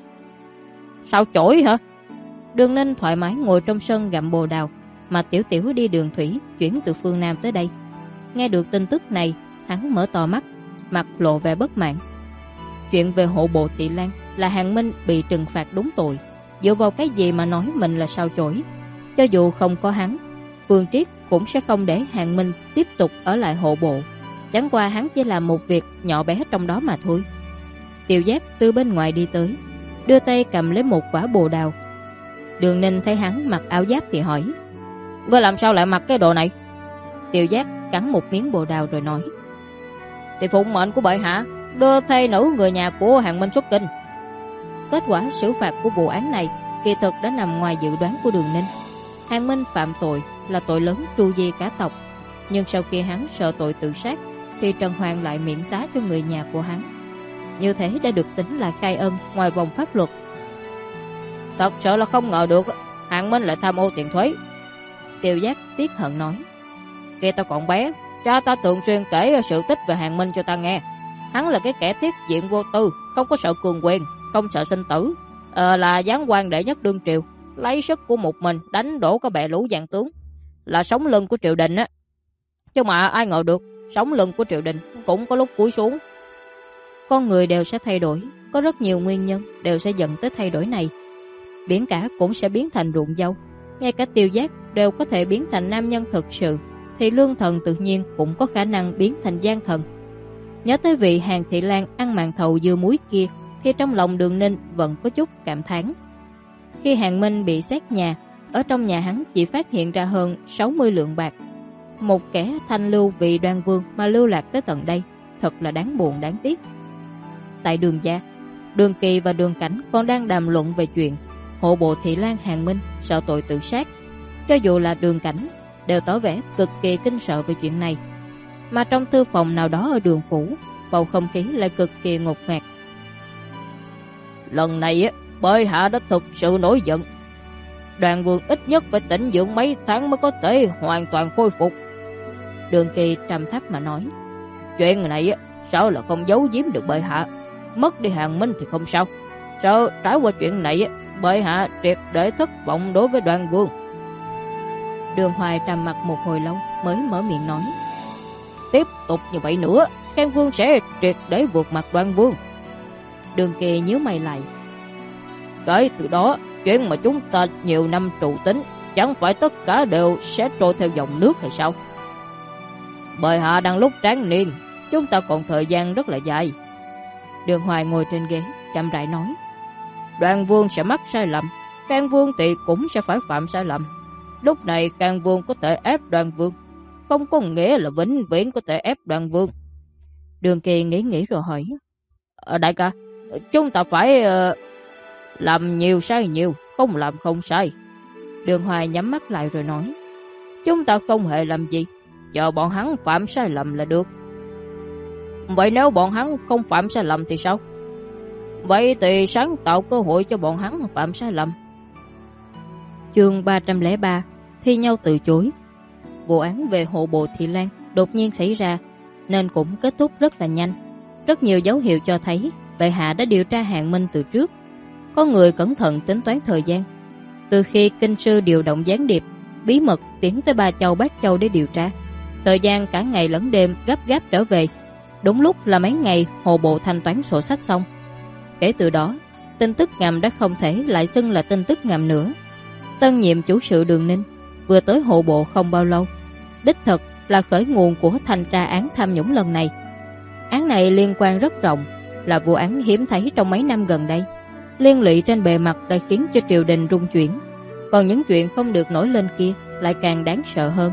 Sao chổi hả? Đường Ninh thoải mái ngồi trong sân gặm bồ đào, mà Tiểu Tiểu đi đường thủy chuyển từ phương Nam tới đây. Nghe được tin tức này, hắn mở to mắt, mặt lộ vẻ bất mãn. Chuyện về hộ bộ Thị Lang là Hàn Minh bị trừng phạt đúng tội, dựa vào cái gì mà nói mình là sao chổi? Cho dù không có hắn, Phương Triết cũng sẽ không để Hàn Minh tiếp tục ở lại hộ bộ. Chẳng qua hắn chỉ làm một việc nhỏ bé trong đó mà thôi. Tiêu Giác từ bên ngoài đi tới, đưa tay cầm lấy một quả bồ đào. Đường Ninh thấy hắn mặc áo giáp thì hỏi: Ngươi làm sao lại mặc cái đồ này? Tiêu Giác cắn một miếng bồ đào rồi nói: Thì phụng mệnh của bệ hạ, đưa thê nữ người nhà của Hàn Minh xuất kinh. Kết quả xử phạt của vụ án này kỳ thực đã nằm ngoài dự đoán của Đường Ninh. Hàn Minh phạm tội là tội lớn tru di cả tộc, nhưng sau khi hắn sợ tội tự sát thì Trần Hoàng lại miễn giá cho người nhà của hắn. Như thế đã được tính là khai ân ngoài vòng pháp luật. Thật sự là không ngờ được Hàn Minh lại tham ô tiền thuế. Tiêu Giác tiếc hận nói: Khi ta còn bé, cha ta thường xuyên kể sự tích về Hàn Minh cho ta nghe. Hắn là cái kẻ tiết diện vô tư, không có sợ cường quyền, không sợ sinh tử, là giáng quan đệ nhất đương triều, lấy sức của một mình đánh đổ cả bè lũ giang tướng, là sống lưng của triều đình á. Nhưng mà ai ngờ được, sống lưng của triều đình cũng có lúc cúi xuống. Con người đều sẽ thay đổi, có rất nhiều nguyên nhân đều sẽ dẫn tới thay đổi này. Biển cả cũng sẽ biến thành ruộng dâu. Ngay cả Tiêu Giác đều có thể biến thành nam nhân thực sự, thì Lương Thần tự nhiên cũng có khả năng biến thành gian thần. Nhớ tới vị Hàn Thị Lang ăn màn thầu dưa muối kia, thì trong lòng Đường Ninh vẫn có chút cảm thán. Khi Hàn Minh bị xét nhà, ở trong nhà hắn chỉ phát hiện ra hơn 60 lượng bạc. Một kẻ thanh lưu vì Đoan Vương mà lưu lạc tới tận đây, thật là đáng buồn đáng tiếc. Tại Đường gia, Đường Kỳ và Đường Cảnh còn đang đàm luận về chuyện hộ bộ Thị Lang Hàn Minh sợ tội tự sát. Cho dù là Đường Cảnh đều tỏ vẻ cực kỳ kinh sợ về chuyện này. Mà trong thư phòng nào đó ở Đường phủ, bầu không khí lại cực kỳ ngột ngạt. Lần này bệ hạ đã thực sự nổi giận. Đoàn Vương ít nhất phải tĩnh dưỡng mấy tháng mới có thể hoàn toàn khôi phục. Đường Kỳ trầm thấp mà nói: Chuyện này sợ là không giấu giếm được bệ hạ. Mất đi Hàn Minh thì không sao, Sợ trải qua chuyện này, bệ hạ triệt để thất vọng đối với Đoan Vương. Đường Hoài trầm mặt một hồi lâu mới mở miệng nói. Tiếp tục như vậy nữa, Khang Vương sẽ triệt để vượt mặt Đoan Vương. Đường Kỳ nhíu mày lại. Kể từ đó, chuyện mà chúng ta nhiều năm trụ tính, chẳng phải tất cả đều sẽ trôi theo dòng nước hay sao? Bệ hạ đang lúc tráng niên, chúng ta còn thời gian rất là dài. Đường Hoài ngồi trên ghế, chậm rãi nói. Đoan Vương sẽ mắc sai lầm, Khang Vương thì cũng sẽ phải phạm sai lầm. Lúc này Khang Vương có thể ép Đoan Vương, không có nghĩa là vĩnh viễn có thể ép Đoan Vương. Đường Kỳ nghĩ rồi hỏi. Đại ca, chúng ta phải làm nhiều sai nhiều, không làm không sai. Đường Hoài nhắm mắt lại rồi nói. Chúng ta không hề làm gì, chờ bọn hắn phạm sai lầm là được. Vậy nếu bọn hắn không phạm sai lầm thì sao? Vậy thì sáng tạo cơ hội cho bọn hắn phạm sai lầm. Chương 303, thi nhau từ chối. Vụ án về hộ bộ Thị Lan đột nhiên xảy ra nên cũng kết thúc rất là nhanh. Rất nhiều dấu hiệu cho thấy bệ hạ đã điều tra Hàn Minh từ trước. Có người cẩn thận tính toán thời gian. Từ khi kinh sư điều động gián điệp bí mật tiến tới Ba Châu Bát Châu để điều tra, thời gian cả ngày lẫn đêm gấp gáp trở về. Đúng lúc là mấy ngày hộ bộ thanh toán sổ sách xong. Kể từ đó, tin tức ngầm đã không thể lại xưng là tin tức ngầm nữa. Tân nhiệm chủ sự Đường Ninh vừa tới hộ bộ không bao lâu, đích thực là khởi nguồn của thanh tra án tham nhũng lần này. Án này liên quan rất rộng, là vụ án hiếm thấy trong mấy năm gần đây. Liên lụy trên bề mặt đã khiến cho triều đình rung chuyển, còn những chuyện không được nổi lên kia lại càng đáng sợ hơn.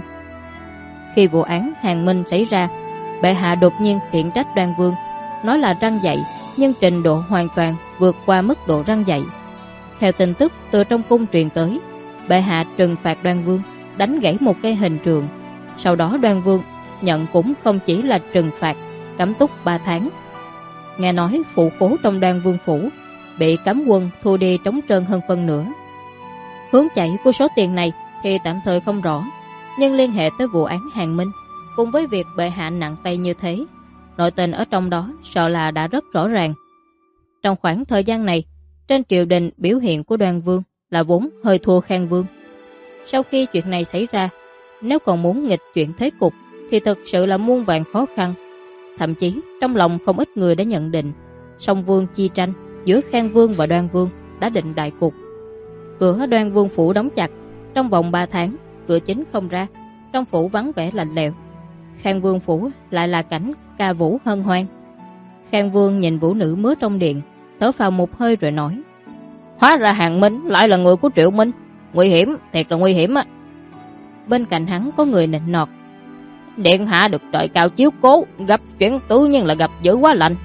Khi vụ án Hàn Minh xảy ra, bệ hạ đột nhiên khiển trách Đoan Vương, nói là răn dạy, nhưng trình độ hoàn toàn vượt qua mức độ răn dạy. Theo tin tức từ trong cung truyền tới, bệ hạ trừng phạt Đoan Vương, đánh gãy một cây hình trường. Sau đó Đoan Vương nhận cũng không chỉ là trừng phạt, cấm túc 3 tháng. Nghe nói phụ cố trong Đoan Vương phủ bị cấm quân thu đi trống trơn hơn phân nửa. Hướng chạy của số tiền này thì tạm thời không rõ, nhưng liên hệ tới vụ án Hàn Minh cùng với việc bệ hạ nặng tay như thế, nội tình ở trong đó sợ là đã rất rõ ràng. Trong khoảng thời gian này, trên triều đình biểu hiện của Đoan Vương là vốn hơi thua Khang Vương. Sau khi chuyện này xảy ra, nếu còn muốn nghịch chuyển thế cục thì thực sự là muôn vàn khó khăn. Thậm chí trong lòng không ít người đã nhận định song vương chi tranh giữa Khang Vương và Đoan Vương đã định đại cục. Cửa Đoan Vương phủ đóng chặt, trong vòng 3 tháng cửa chính không ra, trong phủ vắng vẻ lạnh lẽo. Khang Vương phủ lại là cảnh ca vũ hân hoan. Khang Vương nhìn vũ nữ mứa trong điện, thở phào một hơi rồi nói. Hóa ra Hàn Minh lại là người của Triệu Minh, nguy hiểm, thiệt là nguy hiểm á. Bên cạnh hắn có người nịnh nọt. Điện hạ được trời cao chiếu cố, gặp chuyện tự nhiên là gặp dữ quá lạnh.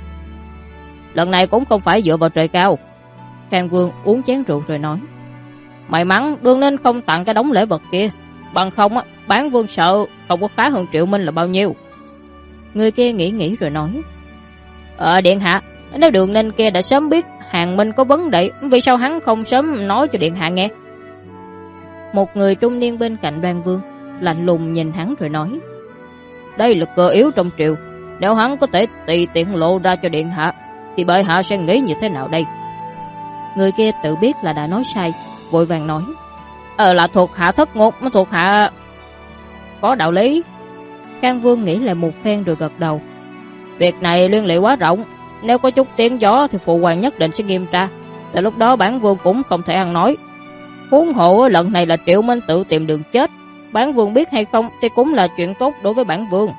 Lần này cũng không phải dựa vào trời cao. Khang Vương uống chén rượu rồi nói. May mắn Đường Ninh không tặng cái đống lễ vật kia, bằng không á, bán vương sợ không có khá hơn Triệu Minh là bao nhiêu. Người kia nghĩ rồi nói. Điện hạ, nếu Đường Ninh kia đã sớm biết Hàn Minh có vấn đề, vì sao hắn không sớm nói cho điện hạ nghe? Một người trung niên bên cạnh Đoan Vương lạnh lùng nhìn hắn rồi nói. Đây là cơ yếu trong triều, nếu hắn có thể tùy tiện lộ ra cho điện hạ thì bệ hạ sẽ nghĩ như thế nào đây? Người kia tự biết là đã nói sai, vội vàng nói. Là thuộc hạ thất ngôn, thuộc hạ có đạo lý. Khang Vương nghĩ lại một phen rồi gật đầu. Việc này liên lụy quá rộng, nếu có chút tiếng gió thì phụ hoàng nhất định sẽ nghiêm tra. Từ lúc đó bản vương cũng không thể ăn nói. Huống hộ lần này là Triệu Minh tự tìm đường chết, bản vương biết hay không thì cũng là chuyện tốt đối với bản vương.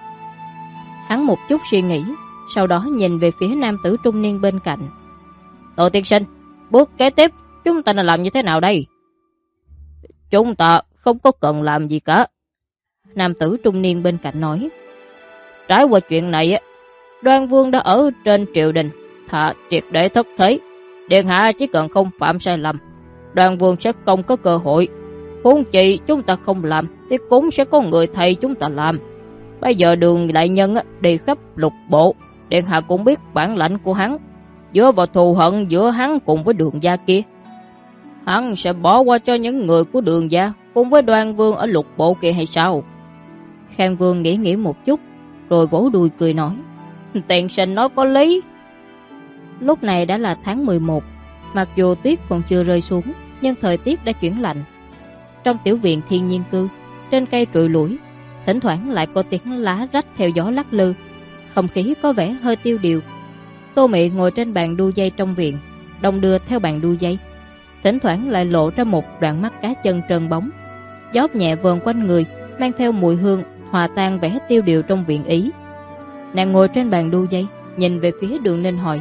Hắn một chút suy nghĩ, sau đó nhìn về phía nam tử trung niên bên cạnh. Tô tiên sinh, bước kế tiếp chúng ta nên làm như thế nào đây? Chúng ta không có cần làm gì cả. Nam tử trung niên bên cạnh nói. Trải qua chuyện này, Đoan Vương đã ở trên triều đình thà triệt để thất thế. Điện hạ chỉ cần không phạm sai lầm, Đoan Vương sẽ không có cơ hội. Huống chi chúng ta không làm thì cũng sẽ có người thay chúng ta làm. Bây giờ Đường đại nhân đi khắp lục bộ, điện hạ cũng biết bản lãnh của hắn. Dựa vào thù hận giữa hắn cùng với Đường gia kia, hắn sẽ bỏ qua cho những người của Đường gia cùng với Đoan Vương ở lục bộ kia hay sao? Khang Vương nghĩ một chút rồi vỗ đùi cười nói. Tiền sinh nói có lý. Lúc này đã là tháng 11, Mặc dù tuyết còn chưa rơi xuống, nhưng thời tiết đã chuyển lạnh. Trong tiểu viện thiên nhiên cư, trên cây trụi lủi, thỉnh thoảng lại có tiếng lá rách theo gió lắc lư, không khí có vẻ hơi tiêu điều. Tô Mị ngồi trên bàn đu dây trong viện, đong đưa theo bàn đu dây, thỉnh thoảng lại lộ ra một đoạn mắt cá chân trơn bóng. Gió nhẹ vờn quanh người, mang theo mùi hương hòa tan vẻ tiêu điều trong viện ý. Nàng ngồi trên bàn đu dây, nhìn về phía Đường Ninh hỏi: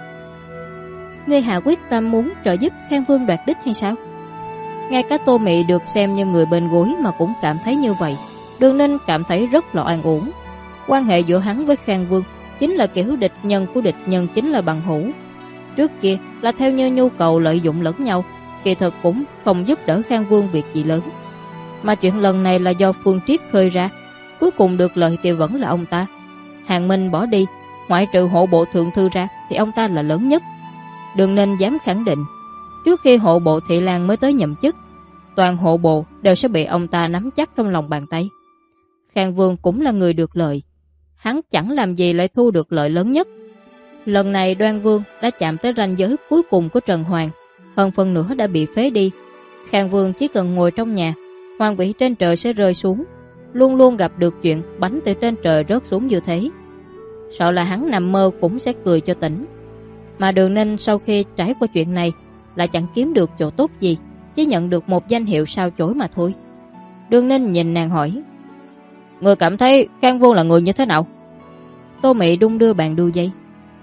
"Ngươi hạ quyết tâm muốn trợ giúp Khang Vương đoạt đích hay sao?" Ngay cả Tô Mị được xem như người bên gối mà cũng cảm thấy như vậy. Đường Ninh cảm thấy rất là oan uổng. Quan hệ giữa hắn với Khang Vương chính là kiểu địch nhân của địch nhân chính là bằng hữu. Trước kia là theo như nhu cầu lợi dụng lẫn nhau, kỳ thực cũng không giúp đỡ Khang Vương việc gì lớn. Mà chuyện lần này là do Phương Triết khơi ra, cuối cùng được lợi thì vẫn là ông ta. Hàng Minh bỏ đi, ngoại trừ hộ bộ thượng thư ra thì ông ta là lớn nhất. Đường Ninh dám khẳng định, trước khi hộ bộ Thị Lang mới tới nhậm chức, toàn hộ bộ đều sẽ bị ông ta nắm chắc trong lòng bàn tay. Khang Vương cũng là người được lợi, hắn chẳng làm gì lại thu được lợi lớn nhất. Lần này Đoan Vương đã chạm tới ranh giới cuối cùng của Trần Hoàng, hơn phần nữa đã bị phế đi. Khang Vương chỉ cần ngồi trong nhà, hoàng vị trên trời sẽ rơi xuống, luôn luôn gặp được chuyện bánh từ trên trời rớt xuống như thế. Sợ là hắn nằm mơ cũng sẽ cười cho tỉnh. Mà Đường Ninh sau khi trải qua chuyện này lại chẳng kiếm được chỗ tốt gì, chỉ nhận được một danh hiệu sao chổi mà thôi. Đường Ninh nhìn nàng hỏi: "Người cảm thấy Khang Vương là người như thế nào?" Tô Mị đung đưa bàn đu dây: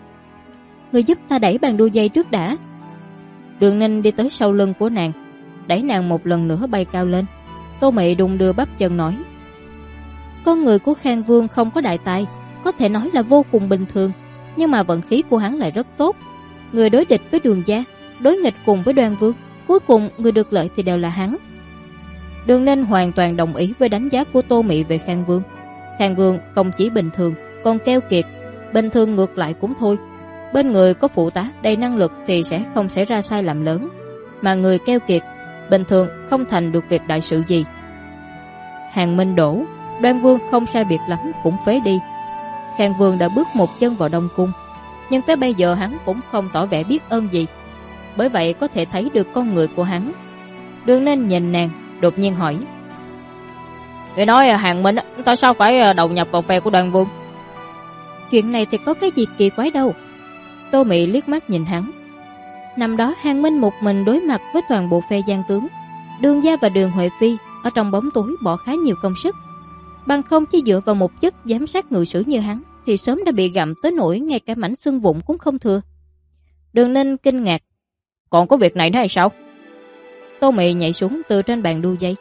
"Người giúp ta đẩy bàn đu dây trước đã." Đường Ninh đi tới sau lưng của nàng, đẩy nàng một lần nữa bay cao lên. Tô Mị đung đưa bắp chân nói: "Con người của Khang Vương không có đại tài, có thể nói là vô cùng bình thường, nhưng mà vận khí của hắn lại rất tốt. Người đối địch với Đường gia, đối nghịch cùng với Đoan Vương, cuối cùng người được lợi thì đều là hắn." Đường Ninh hoàn toàn đồng ý với đánh giá của Tô Mị về Khang Vương. Khang Vương không chỉ bình thường, còn keo kiệt. Bình thường ngược lại cũng thôi, bên người có phụ tá đầy năng lực thì sẽ không xảy ra sai lầm lớn, mà người keo kiệt bình thường không thành được việc đại sự gì. Hàng Minh đổ, Đoan Vương không sai biệt lắm cũng phế đi. Khang Vương đã bước một chân vào Đông Cung, nhưng tới bây giờ hắn cũng không tỏ vẻ biết ơn gì, bởi vậy có thể thấy được con người của hắn. Đường Ninh nhìn nàng, đột nhiên hỏi: "Người nói Hàng Minh tại sao phải đầu nhập vào phe của Đoan Vương?" "Chuyện này thì có cái gì kỳ quái đâu." Tô Mị liếc mắt nhìn hắn. Năm đó Hàng Minh một mình đối mặt với toàn bộ phe Giang tướng, Đường gia và Đường Huệ Phi ở trong bóng tối bỏ khá nhiều công sức. Bằng không chỉ dựa vào một chức giám sát ngự sử như hắn thì sớm đã bị gặm tới nỗi ngay cả mảnh xương vụn cũng không thừa. Đường Ninh kinh ngạc: "Còn có việc này nữa hay sao?" Tô Mị nhảy xuống từ trên bàn đu dây.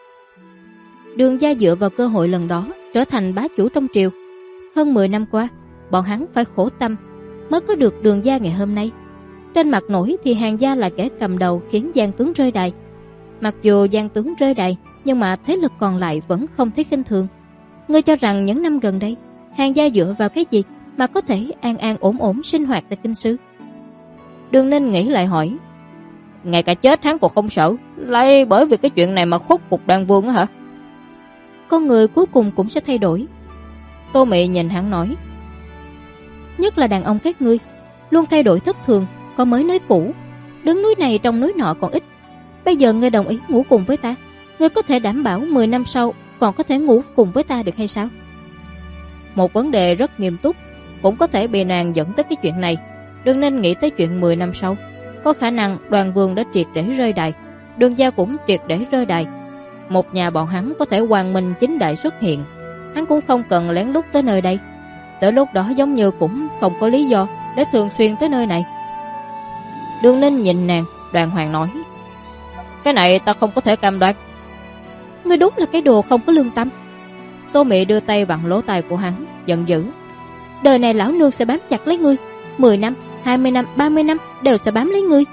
Đường gia dựa vào cơ hội lần đó trở thành bá chủ trong triều. Hơn 10 năm qua, bọn hắn phải khổ tâm mới có được Đường gia ngày hôm nay. Trên mặt nổi thì Hàng gia là kẻ cầm đầu khiến Giang tướng rơi đài. Mặc dù Giang tướng rơi đài, nhưng mà thế lực còn lại vẫn không thấy khinh thường. Ngươi cho rằng những năm gần đây, Hàng gia dựa vào cái gì mà có thể an an ổn ổn sinh hoạt tại kinh sư? Đường Ninh nghĩ lại hỏi: "Ngay cả chết hắn còn không sợ, lại bởi vì cái chuyện này mà khuất phục Đoan Vương á hả?" "Con người cuối cùng cũng sẽ thay đổi." Tô Mị nhìn hắn nói: "Nhất là đàn ông các ngươi, luôn thay đổi thất thường, có mới nới cũ, đứng núi này trong núi nọ còn ít. Bây giờ ngươi đồng ý ngủ cùng với ta, ngươi có thể đảm bảo 10 năm sau còn có thể ngủ cùng với ta được hay sao?" Một vấn đề rất nghiêm túc, cũng có thể bị nàng dẫn tới cái chuyện này. Đừng nên nghĩ tới chuyện 10 năm sau. Có khả năng Đoan Vương đã triệt để rơi đài, Đường gia cũng triệt để rơi đài. Một nhà bọn hắn có thể quang minh chính đại xuất hiện, hắn cũng không cần lén lút tới nơi đây. Tới lúc đó giống như cũng không có lý do để thường xuyên tới nơi này. Đường Ninh nhìn nàng, đàng hoàng nói: "Cái này ta không có thể cam đoan." "Ngươi đúng là cái đồ không có lương tâm." Tô Mị đưa tay vặn lỗ tai của hắn, giận dữ: "Đời này lão nương sẽ bám chặt lấy ngươi, 10 năm, 20 năm, 30 năm đều sẽ bám lấy ngươi."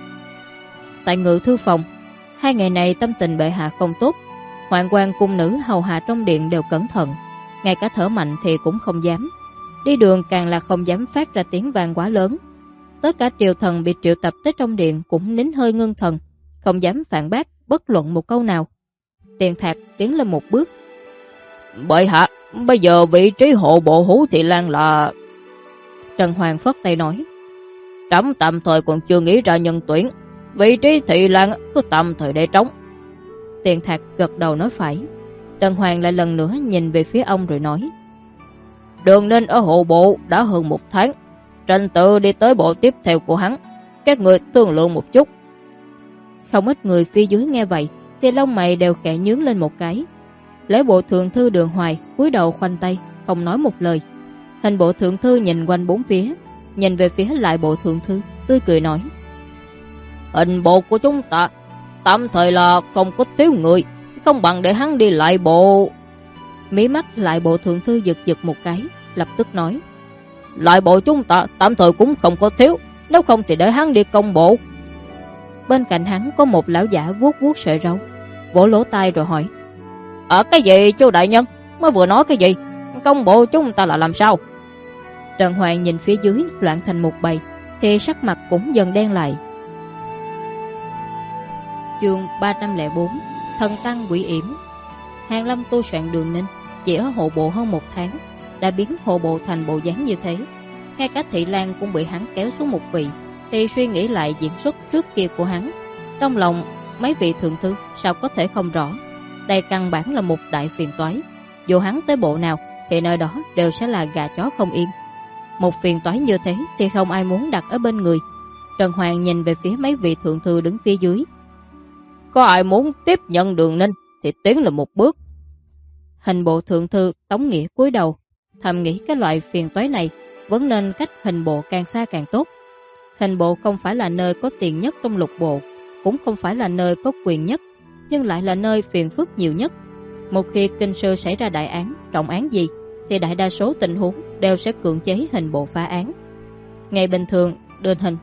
Tại ngự thư phòng, 2 ngày này tâm tình bệ hạ không tốt. Hoạn quan cung nữ hầu hạ trong điện đều cẩn thận, ngay cả thở mạnh thì cũng không dám. Đi đường càng là không dám phát ra tiếng vang quá lớn. Tất cả triều thần bị triệu tập tới trong điện cũng nín hơi ngưng thần, không dám phản bác bất luận một câu nào. Tiền Thạc tiến lên một bước: "Bệ hạ, bây giờ vị trí hộ bộ Hữu Thị Lang là..." Trần Hoàng phất tay nói: trẫm tạm thời còn chưa nghĩ ra nhân tuyển, vị trí thị lang cứ tạm thời để trống. Tiền Thạc gật đầu nói phải. Trần Hoàng lại lần nữa nhìn về phía ông rồi nói: Đường Ninh ở hộ bộ đã hơn 1 tháng, trình tự đi tới bộ tiếp theo của hắn, các người thương lượng một chút. Không ít người phía dưới nghe vậy thì lông mày đều khẽ nhướng lên một cái. Lễ bộ thượng thư Đường Hoài cúi đầu khoanh tay, không nói một lời. Hình bộ thượng thư nhìn quanh bốn phía, nhìn về phía lại bộ thượng thư, tươi cười nói: Hình bộ của chúng ta tạm thời là không có thiếu người, không bằng để hắn đi lại bộ. Mí mắt lại bộ thượng thư giật giật một cái, lập tức nói: Lại bộ chúng ta tạm thời cũng không có thiếu, nếu không thì để hắn đi công bộ. Bên cạnh hắn có một lão giả vuốt vuốt sợi râu, vỗ lỗ tai rồi hỏi: Cái gì chú đại nhân? Mới vừa nói cái gì? Công bộ chúng ta là làm sao? Trần Hoàng nhìn phía dưới loạn thành một bầy thì sắc mặt cũng dần đen lại. Chương 304: Thần tăng quỷ yểm. Hàn Lâm tu soạn Đường Ninh chỉ ở hộ bộ hơn 1 tháng đã biến hộ bộ thành bộ dáng như thế. Ngay cả thị lang cũng bị hắn kéo xuống một vị. Thì suy nghĩ lại diễn xuất trước kia của hắn, trong lòng mấy vị thượng thư sao có thể không rõ. Đây căn bản là một đại phiền toái, dù hắn tới bộ nào thì nơi đó đều sẽ là gà chó không yên. Một phiền toái như thế thì không ai muốn đặt ở bên người. Trần Hoàng nhìn về phía mấy vị thượng thư đứng phía dưới. Có ai muốn tiếp nhận Đường Ninh thì tiến lên một bước. Hình bộ thượng thư Tống Nghĩa cúi đầu, thầm nghĩ cái loại phiền toái này vẫn nên cách hình bộ càng xa càng tốt. Hình bộ không phải là nơi có tiền nhất trong lục bộ, cũng không phải là nơi có quyền nhất, nhưng lại là nơi phiền phức nhiều nhất. Một khi kinh sư xảy ra đại án, trọng án gì, thì đại đa số tình huống đều sẽ cưỡng chế hình bộ phá án. Ngày bình thường, đền hình.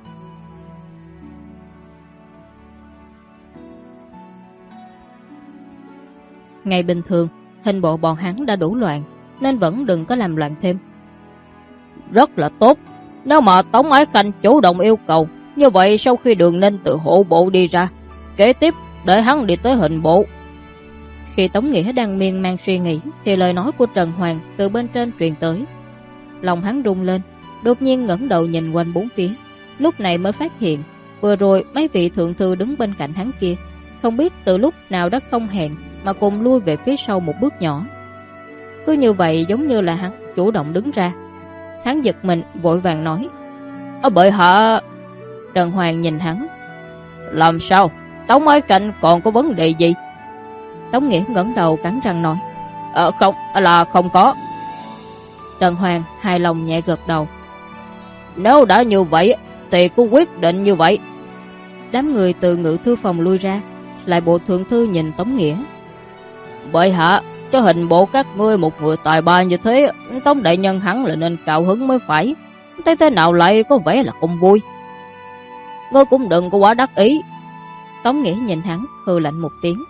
Ngày bình thường, hình bộ bọn hắn đã đủ loạn, nên vẫn đừng có làm loạn thêm. Rất là tốt. Nếu mà Tống Ái Khanh chủ động yêu cầu, như vậy sau khi Đường Ninh từ hộ bộ đi ra, kế tiếp để hắn đi tới hình bộ. Khi Tống Nghĩa đang miên man suy nghĩ thì lời nói của Trần Hoàng từ bên trên truyền tới. Lòng hắn rung lên, đột nhiên ngẩng đầu nhìn quanh bốn phía. Lúc này mới phát hiện vừa rồi mấy vị thượng thư đứng bên cạnh hắn kia không biết từ lúc nào đã không hẹn mà cùng lui về phía sau một bước nhỏ. Cứ như vậy giống như là hắn chủ động đứng ra. Hắn giật mình vội vàng nói: Bệ hạ. Trần Hoàng nhìn hắn: Làm sao? Tống Ái Khanh còn có vấn đề gì? Tống Nghĩa ngẩng đầu cắn răng nói: Không, là không có. Trần Hoàng hài lòng nhẹ gật đầu: Nếu đã như vậy thì cứ quyết định như vậy. Đám người từ ngự thư phòng lui ra. Lại bộ thượng thư nhìn Tống Nghĩa: Bệ hạ, cho hình bộ các ngươi một người tài ba như thế, Tống đại nhân hắn là nên cao hứng mới phải. Thấy thế nào lại có vẻ là không vui. Ngươi cũng đừng có quá đắc ý. Tống Nghĩa nhìn hắn hừ lạnh một tiếng: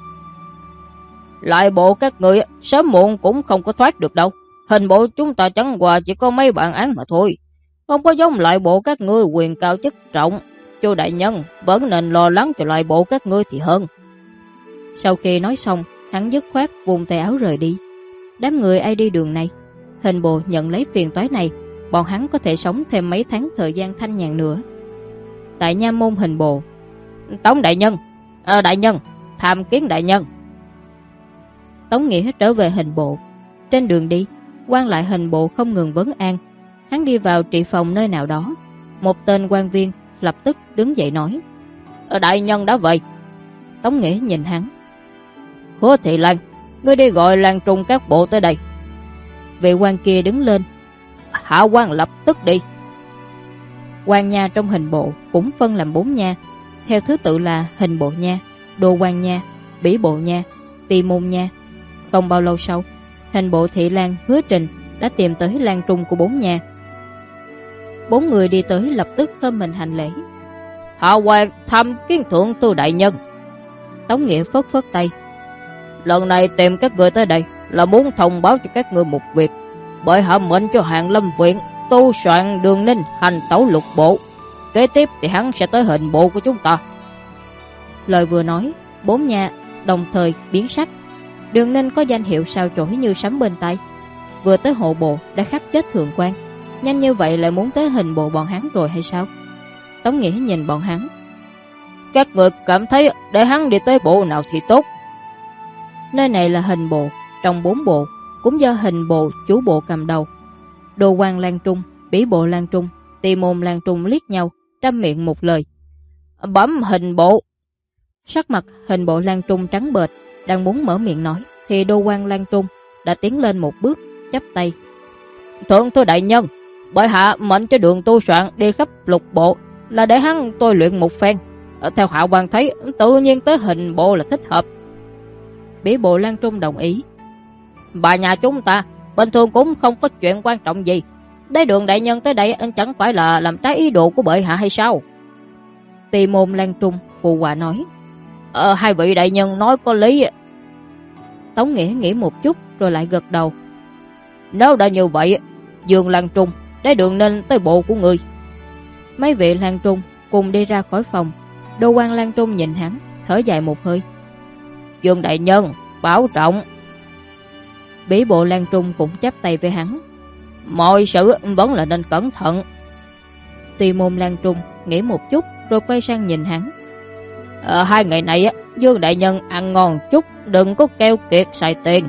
Lại bộ các ngươi sớm muộn cũng không có thoát được đâu. Hình bộ chúng ta chẳng qua chỉ có mấy bản án mà thôi, không có giống lại bộ các ngươi quyền cao chức trọng. Chu đại nhân vẫn nên lo lắng cho lại bộ các ngươi thì hơn. Sau khi nói xong, hắn dứt khoát vùng tay áo rời đi. Đám người ai đi đường này, hình bộ nhận lấy phiền toái này, bọn hắn có thể sống thêm mấy tháng thời gian thanh nhàn nữa. Tại nha môn hình bộ: Tống đại nhân, đại nhân, tham kiến đại nhân. Tống Nghĩa trở về hình bộ. Trên đường đi, quan lại hình bộ không ngừng vấn an. Hắn đi vào trị phòng nơi nào đó, một tên quan viên lập tức đứng dậy nói: Đại nhân đã vậy. Tống Nghĩa nhìn hắn: Hứa Thị Lan, ngươi đi gọi Lan Trung các bộ tới đây. Vị quan kia đứng lên: Hạ quan lập tức đi. Quan nha trong hình bộ cũng phân làm 4 nha, theo thứ tự là hình bộ nha, đồ quan nha, bỉ bộ nha, tỳ môn nha. Không bao lâu sau, hình bộ Thị Lan Hứa Trình đã tìm tới Lan Trung của 4 nha. 4 người đi tới lập tức khom mình hành lễ: Hạ quan tham kiến thượng thư đại nhân. Tống Nghĩa phất phất tay: Lần này tìm các người tới đây là muốn thông báo cho các người một việc. Bởi hạ mệnh cho Hàn Lâm viện tu soạn Đường Ninh hành tấu lục bộ. Kế tiếp thì hắn sẽ tới hình bộ của chúng ta. Lời vừa nói, 4 nha đồng thời biến sắc. Đường Ninh có danh hiệu sao chổi như sấm bên tay. Vừa tới hộ bộ đã khắc chết thượng quan, nhanh như vậy lại muốn tới hình bộ bọn hắn rồi hay sao? Tống Nghĩa nhìn bọn hắn. Các người cảm thấy để hắn đi tới bộ nào thì tốt? Nơi này là hình bộ, trong 4 bộ, cũng do hình bộ chủ bộ cầm đầu. Đồ quan Lan Trung, Bỉ bộ Lan Trung, Tỳ môn Lan Trung liếc nhau, trăm miệng một lời. Bấm hình bộ. Sắc mặt hình bộ Lan Trung trắng bệch, đang muốn mở miệng nói thì Đô quan Lan Trung đã tiến lên một bước, chắp tay. Thượng thư đại nhân, bệ hạ mệnh cho Đường Tu Soạn đi khắp lục bộ là để hắn tôi luyện một phen. Theo hạ quan thấy tự nhiên tới hình bộ là thích hợp. Bỉ bộ Lan Trung đồng ý. Bà nhà chúng ta bình thường cũng không có chuyện quan trọng gì. Đế Đường đại nhân tới đây chẳng phải là làm trái ý đồ của bệ hạ hay sao? Tỳ môn Lan Trung phụ họa nói. Hai vị đại nhân nói có lý. Tống Nghĩa nghĩ một chút rồi lại gật đầu. Nếu đã như vậy, Dương Lan Trung, Đế Đường nên tới bộ của người. Mấy vị Lan Trung cùng đi ra khỏi phòng. Đô quan Lan Trung nhìn hắn, thở dài một hơi. Dương đại nhân, bảo trọng. Bỉ bộ Lan Trung cũng chắp tay với hắn. Mọi sự vẫn là nên cẩn thận. Tỳ môn Lan Trung nghĩ một chút rồi quay sang nhìn hắn. 2 ngày này Dương đại nhân ăn ngon chút, đừng có keo kiệt xài tiền.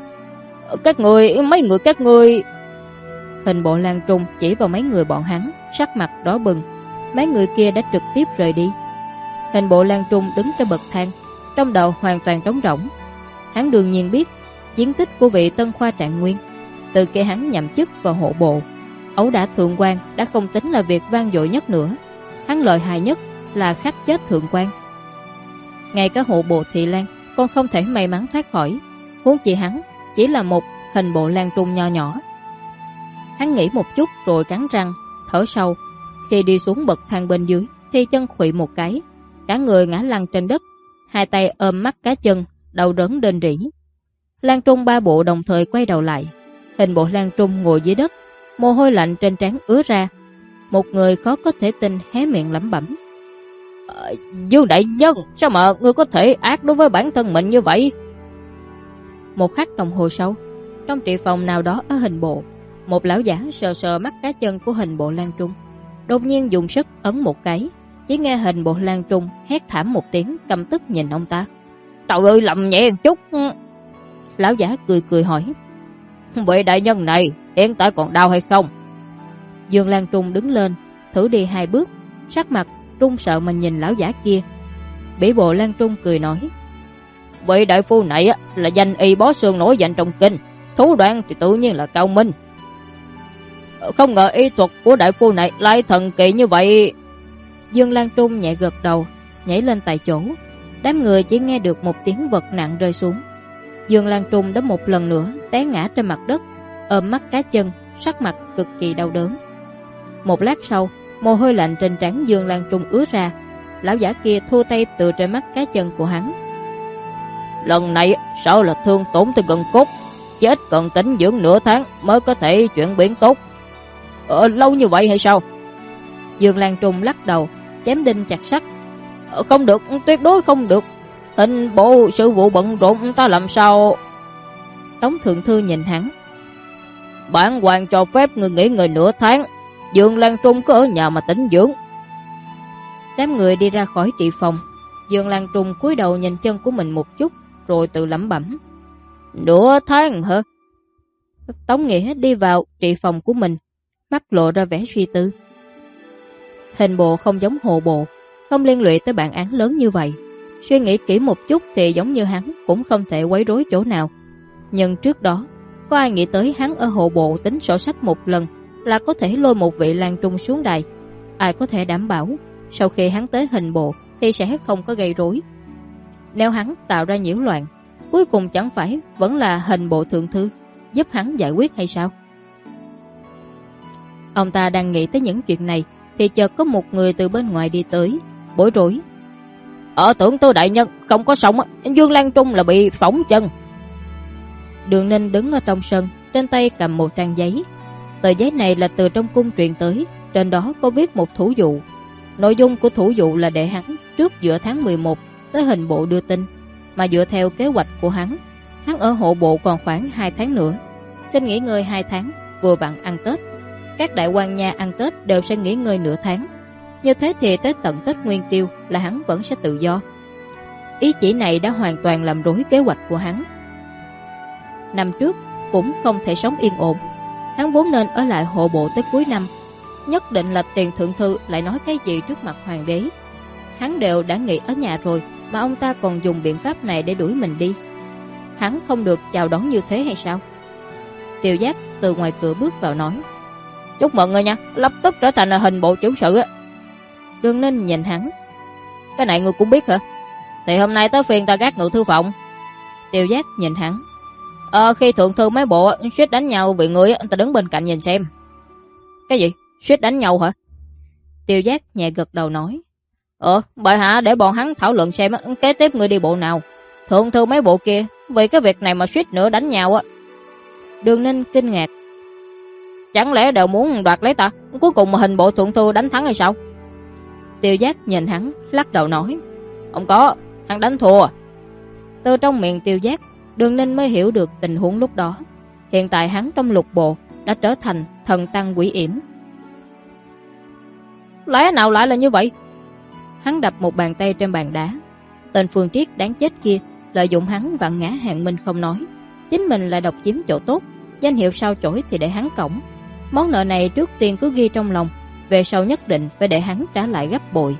Mấy người các ngươi. Hình bộ Lan Trung chỉ vào mấy người bọn hắn, sắc mặt đỏ bừng. Mấy người kia đã trực tiếp rời đi. Hình bộ Lan Trung đứng trên bậc thang, trong đầu hoàn toàn trống rỗng. Hắn đương nhiên biết chiến tích của vị Tân Khoa Trạng Nguyên. Từ khi hắn nhậm chức vào hộ bộ, ẩu đả thượng quan đã không tính là việc vang dội nhất nữa. Hắn lợi hại nhất là khắc chết thượng quan. Ngay cả hộ bộ Thị Lan còn không thể may mắn thoát khỏi, huống chi hắn chỉ là một hình bộ Lan Trung nho nhỏ. Hắn nghĩ một chút rồi cắn răng, thở sâu. Khi đi xuống bậc thang bên dưới thì chân khuỵu một cái, cả người ngã lăn trên đất, hai tay ôm mắt cá chân, đầu đớn đền rỉ. Lan Trung 3 bộ đồng thời quay đầu lại. Hình bộ Lan Trung ngồi dưới đất, mồ hôi lạnh trên trán ứa ra. Một người khó có thể tin hé miệng lẩm bẩm. Dương đại nhân, sao mà ngươi có thể ác đối với bản thân mình như vậy? Một khắc đồng hồ sau, trong trị phòng nào đó ở hình bộ, một lão giả sờ sờ mắt cá chân của hình bộ Lan Trung, đột nhiên dùng sức ấn một cái. Chỉ nghe hình bộ Lan Trung hét thảm một tiếng, căm tức nhìn ông ta. Trời ơi, lầm nhẹ một chút. Lão giả cười cười hỏi. Vị đại nhân này hiện tại còn đau hay không? Dương Lan Trung đứng lên, thử đi 2 bước, sắc mặt run sợ mà nhìn lão giả kia. Bỉ bộ Lan Trung cười nói. Vị đại phu này là danh y bó xương nổi danh trong kinh, thủ đoạn thì tự nhiên là cao minh. Không ngờ y thuật của đại phu này lại thần kỳ như vậy. Dương Lan Trung nhẹ gật đầu, nhảy lên tại chỗ. Đám người chỉ nghe được một tiếng vật nặng rơi xuống. Dương Lan Trung đã một lần nữa té ngã trên mặt đất, ôm mắt cá chân, sắc mặt cực kỳ đau đớn. Một lát sau, mồ hôi lạnh trên trán Dương Lan Trung ứa ra. Lão giả kia thua tay từ trên mắt cá chân của hắn. Lần này sợ là thương tổn tới gần cốt, chết cần tĩnh dưỡng nửa tháng mới có thể chuyển biến tốt. Lâu như vậy hay sao? Dương Lan Trung lắc đầu, chém đinh chặt sắt. Không được, tuyệt đối không được. Hình bộ sự vụ bận rộn, ta làm sao? Tống thượng thư nhìn hắn. Bản quan cho phép người nghỉ ngơi nửa tháng, Dương Lan Trung cứ ở nhà mà tĩnh dưỡng. Đám người đi ra khỏi trị phòng. Dương Lan Trung cúi đầu nhìn chân của mình một chút, rồi tự lẩm bẩm. Nửa tháng hả? Tống Nghĩa đi vào trị phòng của mình, mắt lộ ra vẻ suy tư. Hình bộ không giống hộ bộ, không liên lụy tới bản án lớn như vậy. Suy nghĩ kỹ một chút thì giống như hắn cũng không thể quấy rối chỗ nào. Nhưng trước đó, có ai nghĩ tới hắn ở hộ bộ tính sổ sách một lần là có thể lôi một vị Lan Trung xuống đài? Ai có thể đảm bảo sau khi hắn tới hình bộ thì sẽ không có gây rối? Nếu hắn tạo ra nhiễu loạn, cuối cùng chẳng phải vẫn là hình bộ thượng thư giúp hắn giải quyết hay sao? Ông ta đang nghĩ tới những chuyện này thì chợt có một người từ bên ngoài đi tới, bối rối. Tưởng tôi đại nhân không có sống, Dương Lan Trung là bị phỏng chân. Đường Ninh đứng ở trong sân, trên tay cầm một trang giấy. Tờ giấy này là từ trong cung truyền tới, trên đó có viết một thủ dụ. Nội dung của thủ dụ là để hắn trước giữa tháng 11 tới hình bộ đưa tin, mà dựa theo kế hoạch của hắn ở hộ bộ còn khoảng 2 tháng nữa. Xin nghỉ ngơi 2 tháng, vừa vặn ăn Tết. Các đại quan nha ăn Tết đều sẽ nghỉ ngơi nửa tháng. Như thế thì tới tận Tết Nguyên Tiêu là hắn vẫn sẽ tự do. Ý chỉ này đã hoàn toàn làm rối kế hoạch của hắn. Năm trước cũng không thể sống yên ổn, hắn vốn nên ở lại hộ bộ tới cuối năm. Nhất định là Tiền thượng thư lại nói cái gì trước mặt hoàng đế. Hắn đều đã nghỉ ở nhà rồi, mà ông ta còn dùng biện pháp này để đuổi mình đi. Hắn không được chào đón như thế hay sao? Tiêu Giác từ ngoài cửa bước vào nói: "Chúc mừng ngươi nha, lập tức trở thành hình bộ chủ sự á." Đường Ninh nhìn hắn: "Cái này ngươi cũng biết hả? Thì hôm nay tới phiên ta gác ngự thư phòng." Tiêu Giác nhìn hắn: Khi thượng thư mấy bộ suýt đánh nhau vì ngươi, ta đứng bên cạnh nhìn xem." "Cái gì? Suýt đánh nhau hả?" Tiêu Giác nhẹ gật đầu nói: Bệ hạ để bọn hắn thảo luận xem kế tiếp ngươi đi bộ nào. Thượng thư mấy bộ kia vì cái việc này mà suýt nữa đánh nhau á." Đường Ninh kinh ngạc: "Chẳng lẽ đều muốn đoạt lấy ta? Cuối cùng mà hình bộ thượng thư đánh thắng hay sao?" Tiêu Giác nhìn hắn lắc đầu nói: "Không có, hắn đánh thua." Từ trong miệng Tiêu Giác, Đường Ninh mới hiểu được tình huống lúc đó. Hiện tại hắn trong lục bộ đã trở thành thần tăng quỷ yểm. Lẽ nào lại là như vậy? Hắn đập một bàn tay trên bàn đá. Tên Phương Triết đáng chết kia lợi dụng hắn vặn ngã Hàng Minh không nói, chính mình lại độc chiếm chỗ tốt, danh hiệu sao chổi thì để hắn cõng. Món nợ này trước tiên cứ ghi trong lòng, về sau nhất định phải để hắn trả lại gấp bội.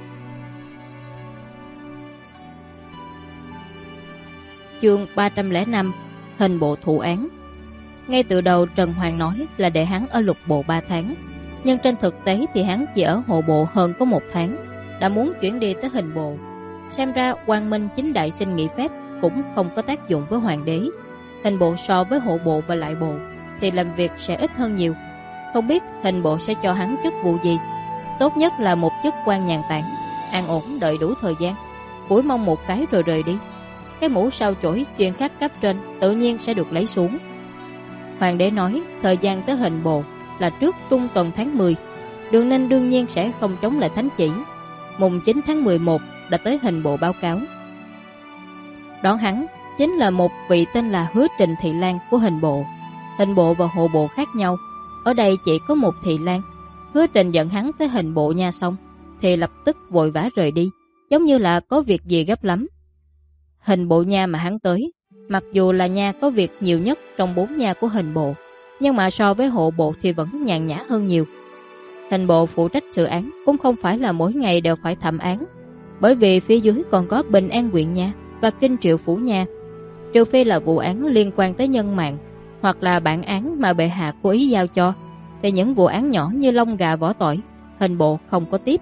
Chương 305: Hình bộ thụ án. Ngay từ đầu Trần Hoàng nói là để hắn ở lục bộ 3 tháng, nhưng trên thực tế thì hắn chỉ ở hộ bộ hơn có 1 tháng, đã muốn chuyển đi tới hình bộ. Xem ra Quang Minh chính đại xin nghỉ phép cũng không có tác dụng với hoàng đế. Hình bộ so với hộ bộ và lại bộ thì làm việc sẽ ít hơn nhiều. Không biết hình bộ sẽ cho hắn chức vụ gì. Tốt nhất là một chức quan nhàn tản, an ổn đợi đủ thời gian, phủi mông một cái rồi rời đi. Cái mũ sao chổi chuyên khắc cấp trên tự nhiên sẽ được lấy xuống. Hoàng đế nói thời gian tới hình bộ là trước trung tuần tháng 10. Đường Ninh đương nhiên sẽ không chống lại thánh chỉ. Mùng 9 tháng 11 đã tới hình bộ báo cáo. Đón hắn chính là một vị tên là Hứa Trình Thị Lan của hình bộ. Hình bộ và hộ bộ khác nhau, ở đây chỉ có một Thị Lan. Hứa Trình dẫn hắn tới hình bộ nha xong thì lập tức vội vã rời đi, giống như là có việc gì gấp lắm. Hình bộ nha mà hắn tới, mặc dù là nha có việc nhiều nhất trong 4 nha của hình bộ, nhưng mà so với hộ bộ thì vẫn nhàn nhã hơn nhiều. Hình bộ phụ trách xử án cũng không phải là mỗi ngày đều phải thẩm án, bởi vì phía dưới còn có Bình An huyện nha và Kinh Triệu phủ nha. Trừ phi là vụ án liên quan tới nhân mạng hoặc là bản án mà bệ hạ cố ý giao cho, thì những vụ án nhỏ như lông gà vỏ tỏi, hình bộ không có tiếp.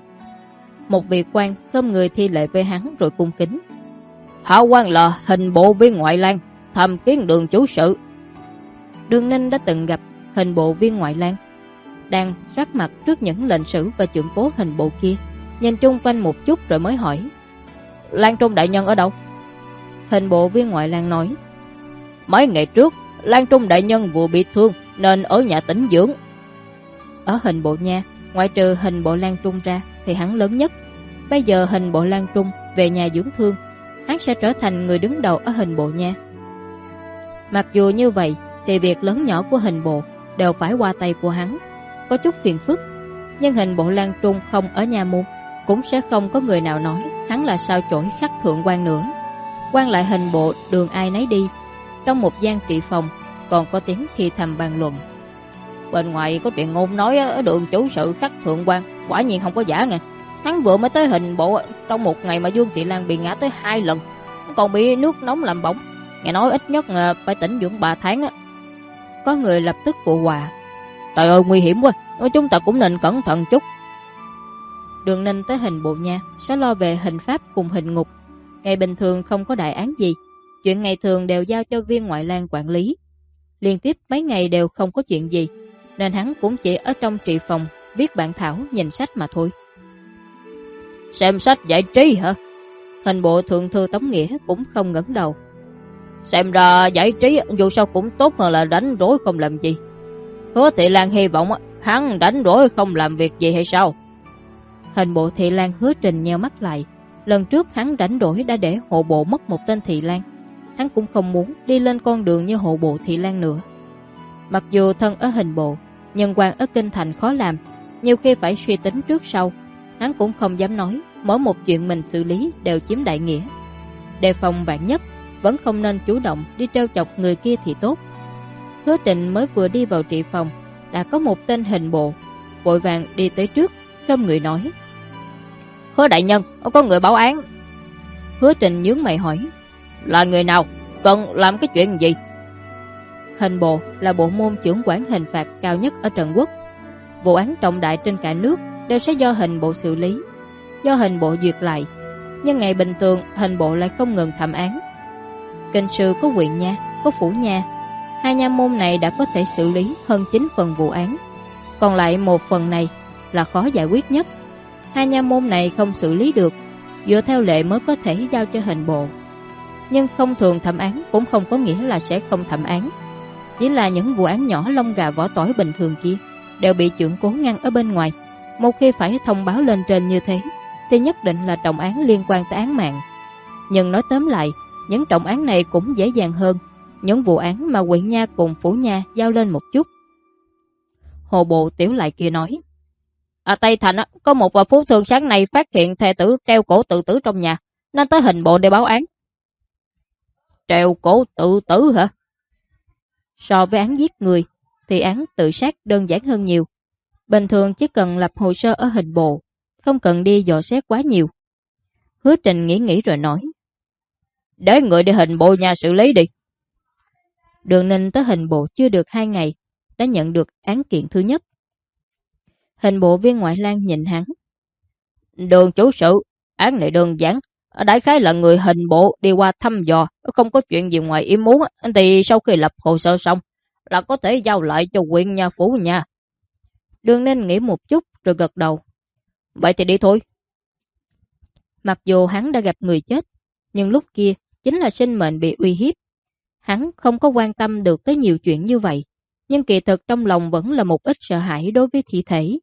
Một vị quan khom người thi lễ với hắn rồi cung kính: "Hạ quan là hình bộ viên ngoại lang, tham kiến Đường chủ sự." Đường Ninh đã từng gặp hình bộ viên ngoại lang, đang sắc mặt trước những lệnh sử và trưởng cố hình bộ kia, nhìn chung quanh một chút rồi mới hỏi: "Lan Trung đại nhân ở đâu?" Hình bộ viên ngoại lang nói: "Mấy ngày trước Lan Trung đại nhân vừa bị thương nên ở nhà tĩnh dưỡng." Ở hình bộ nha, ngoại trừ hình bộ Lan Trung ra thì hắn lớn nhất. Bây giờ hình bộ Lan Trung về nhà dưỡng thương, hắn sẽ trở thành người đứng đầu ở hình bộ nha. Mặc dù như vậy thì việc lớn nhỏ của hình bộ đều phải qua tay của hắn, có chút phiền phức. Nhưng hình bộ Lan Trung không ở nhà môn, cũng sẽ không có người nào nói hắn là sao chổi khắc thượng quan nữa. Quan lại hình bộ đường ai nấy đi. Trong một gian trị phòng còn có tiếng thì thầm bàn luận: "Bên ngoài có truyền ngôn nói ở Đường chủ sự khắc thượng quan quả nhiên không có giả nghe. Hắn vừa mới tới hình bộ trong một ngày mà Dương Thị Lan bị ngã tới 2 lần, còn bị nước nóng làm bỏng. Nghe nói ít nhất phải tĩnh dưỡng 3 tháng á." Có người lập tức phụ họa: "Trời ơi nguy hiểm quá, chúng ta cũng nên cẩn thận chút." Đường Ninh tới hình bộ nha sẽ lo về hình pháp cùng hình ngục. Ngày bình thường không có đại án gì, chuyện ngày thường đều giao cho viên ngoại lang quản lý. Liên tiếp mấy ngày đều không có chuyện gì, nên hắn cũng chỉ ở trong trị phòng viết bản thảo, nhìn sách mà thôi. "Xem sách giải trí hả?" Hình bộ thượng thư Tống Nghĩa cũng không ngẩng đầu: "Xem ra giải trí dù sao cũng tốt hơn là đánh rối không làm gì. Hứa Thị Lan hy vọng hắn đánh rối không làm việc gì hay sao?" Hình bộ Thị Lan Hứa Trình nheo mắt lại. Lần trước hắn đánh rối đã để hộ bộ mất một tên Thị Lan. Hắn cũng không muốn đi lên con đường như hộ bộ Thị Lan nữa. Mặc dù thân ở hình bộ, nhân quan ở kinh thành khó làm, nhiều khi phải suy tính trước sau. Hắn cũng không dám nói mỗi một chuyện mình xử lý đều chiếm đại nghĩa. Đề phòng vạn nhất, vẫn không nên chủ động đi trêu chọc người kia thì tốt. Hứa Trịnh mới vừa đi vào trị phòng, đã có một tên hình bộ vội vàng đi tới trước, khom người nói: Hứa đại nhân, có người báo án. Hứa Trịnh nhướng mày hỏi: Là người nào? Cần làm cái chuyện gì? Hình bộ là bộ môn chưởng quản hình phạt cao nhất ở Trần Quốc. Vụ án trọng đại trên cả nước đều sẽ do hình bộ xử lý, do hình bộ duyệt lại. Nhưng ngày bình thường hình bộ lại không ngừng thẩm án. Kinh sư có huyện nha, có phủ nha. Hai nha môn này đã có thể xử lý hơn 9 phần vụ án. Còn lại 1 phần này là khó giải quyết nhất. Hai nha môn này không xử lý được, dựa theo lệ mới có thể giao cho hình bộ. Nhưng không thường thẩm án cũng không có nghĩa là sẽ không thẩm án. Chỉ là những vụ án nhỏ lông gà vỏ tỏi bình thường kia đều bị chưởng cố ngăn ở bên ngoài. Một khi phải thông báo lên trên như thế thì nhất định là trọng án liên quan tới án mạng. Nhưng nói tóm lại, những trọng án này cũng dễ dàng hơn những vụ án mà huyện nha cùng phủ nha giao lên một chút. Hồ bộ tiểu lại kia nói: Ở Tây Thành có một phú thương sáng nay phát hiện thê tử treo cổ tự tử trong nhà, nên tới hình bộ để báo án. Treo cổ tự tử hả? So với án giết người thì án tự sát đơn giản hơn nhiều. Bình thường chỉ cần lập hồ sơ ở hình bộ, không cần đi dò xét quá nhiều. Hứa Trịnh nghĩ rồi nói: Để người đi hình bộ nhà xử lý đi. Đường Ninh tới hình bộ chưa được 2 ngày đã nhận được án kiện thứ nhất. Hình bộ viên ngoại lang nhìn hắn: Đường chủ sự, án này đơn giản. Đại khái là người hình bộ đi qua thăm dò, không có chuyện gì ngoài ý muốn, thì sau khi lập hồ sơ xong là có thể giao lại cho huyện nha phủ nha. Đường Ninh nghĩ một chút rồi gật đầu: Vậy thì đi thôi. Mặc dù hắn đã gặp người chết, nhưng lúc kia chính là sinh mệnh bị uy hiếp. Hắn không có quan tâm được tới nhiều chuyện như vậy, nhưng kỳ thực trong lòng vẫn là một ít sợ hãi đối với thi thể.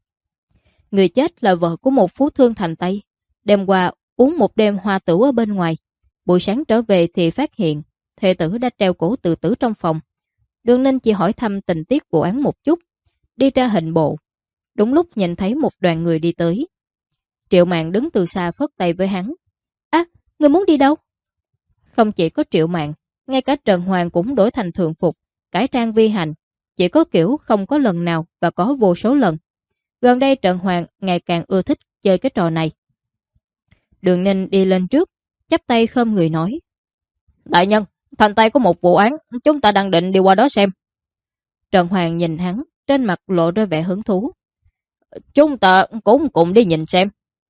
Người chết là vợ của một phú thương thành Tây. Đêm qua uống một đêm hoa tửu ở bên ngoài, buổi sáng trở về thì phát hiện thê tử đã treo cổ tự tử trong phòng. Đường Ninh chỉ hỏi thăm tình tiết vụ án một chút, đi ra hình bộ. Đúng lúc nhìn thấy một đoàn người đi tới. Triệu Mạn đứng từ xa phất tay với hắn: Người muốn đi đâu? Không chỉ có Triệu Mạn, ngay cả Trần Hoàng cũng đổi thành thường phục, cải trang vi hành. Chỉ có kiểu không có lần nào và có vô số lần. Gần đây Trần Hoàng ngày càng ưa thích chơi cái trò này. Đường Ninh đi lên trước, chắp tay khom người nói: Đại nhân, thành Tây có một vụ án, chúng ta đang định đi qua đó xem. Trần Hoàng nhìn hắn, trên mặt lộ ra vẻ hứng thú: Chúng ta cũng cùng đi nhìn xem.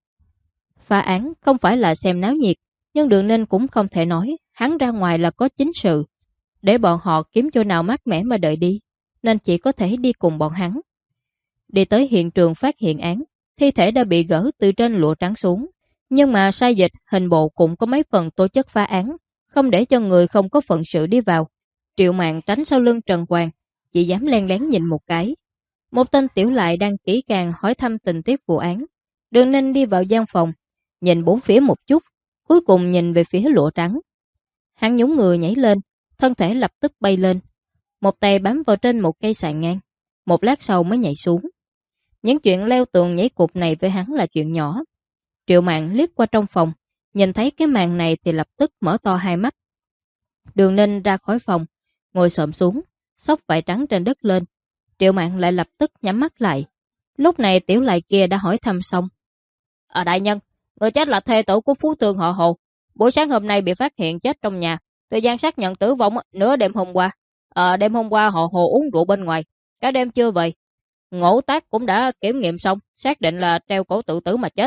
Phá án không phải là xem náo nhiệt, nhưng Đường Ninh cũng không thể nói hắn ra ngoài là có chính sự, để bọn họ kiếm chỗ nào mát mẻ mà đợi đi, nên chỉ có thể đi cùng bọn hắn. Đi tới hiện trường phát hiện án, thi thể đã bị gỡ từ trên lụa trắng xuống, nhưng mà sai dịch hình bộ cũng có mấy phần tổ chức phá án, không để cho người không có phận sự đi vào. Triệu Mạn tránh sau lưng Trần Hoàng, chỉ dám len lén nhìn một cái. Một tên tiểu lại đang kỹ càng hỏi thăm tình tiết vụ án. Đường Ninh đi vào gian phòng, nhìn bốn phía một chút, cuối cùng nhìn về phía lụa trắng. Hắn nhún người nhảy lên, thân thể lập tức bay lên. Một tay bám vào trên một cây sàn ngang, một lát sau mới nhảy xuống. Những chuyện leo tường nhảy cục này với hắn là chuyện nhỏ. Triệu Mạn liếc qua trong phòng, nhìn thấy cái màn này thì lập tức mở to hai mắt. Đường Ninh ra khỏi phòng, ngồi xổm xuống, xốc vải trắng trên đất lên. Triệu Mạn lại lập tức nhắm mắt lại. Lúc này tiểu lại kia đã hỏi thăm xong. Đại nhân, người chết là thê tử của phú thương họ Hồ. Buổi sáng hôm nay bị phát hiện chết trong nhà. Thời gian xác nhận tử vong nửa đêm hôm qua. Đêm hôm qua họ Hồ uống rượu bên ngoài, cả đêm chưa về. Ngộ tác cũng đã kiểm nghiệm xong, xác định là treo cổ tự tử mà chết.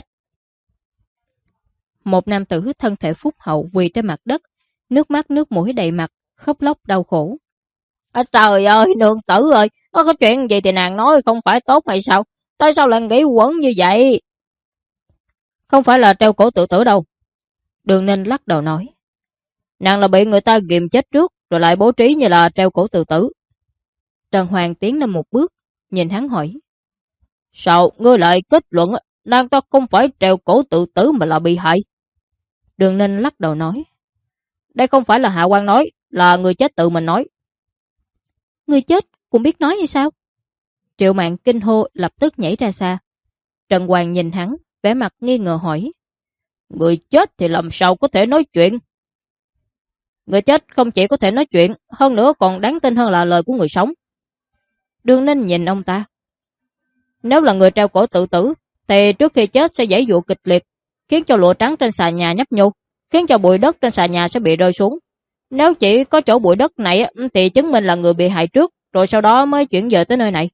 Một nam tử thân thể phúc hậu quỳ trên mặt đất, nước mắt nước mũi đầy mặt, khóc lóc đau khổ. Trời ơi, nương tử ơi, có chuyện gì thì nàng nói không phải tốt hay sao? Tại sao lại nghĩ quẩn như vậy? Không phải là treo cổ tự tử đâu. Đường Ninh lắc đầu nói. Nàng là bị người ta ghim chết trước, rồi lại bố trí như là treo cổ tự tử. Trần Hoàng tiến lên một bước, nhìn hắn hỏi. Sao ngươi lại kết luận nàng ta không phải treo cổ tự tử mà là bị hại? Đường Ninh lắc đầu nói. Đây không phải là Hạ Quan nói, là người chết tự mình nói. Người chết cũng biết nói hay sao? Triệu Mạn kinh hô lập tức nhảy ra xa. Trần Hoàng nhìn hắn, vẻ mặt nghi ngờ hỏi. Người chết thì làm sao có thể nói chuyện? Người chết không chỉ có thể nói chuyện, hơn nữa còn đáng tin hơn là lời của người sống. Đường Ninh nhìn ông ta. Nếu là người treo cổ tự tử, thì trước khi chết sẽ giãy giụa kịch liệt, khiến cho lụa trắng trên xà nhà nhấp nhô, khiến cho bụi đất trên xà nhà sẽ bị rơi xuống. Nếu chỉ có chỗ bụi đất này thì chứng minh là người bị hại trước, rồi sau đó mới chuyển về tới nơi này.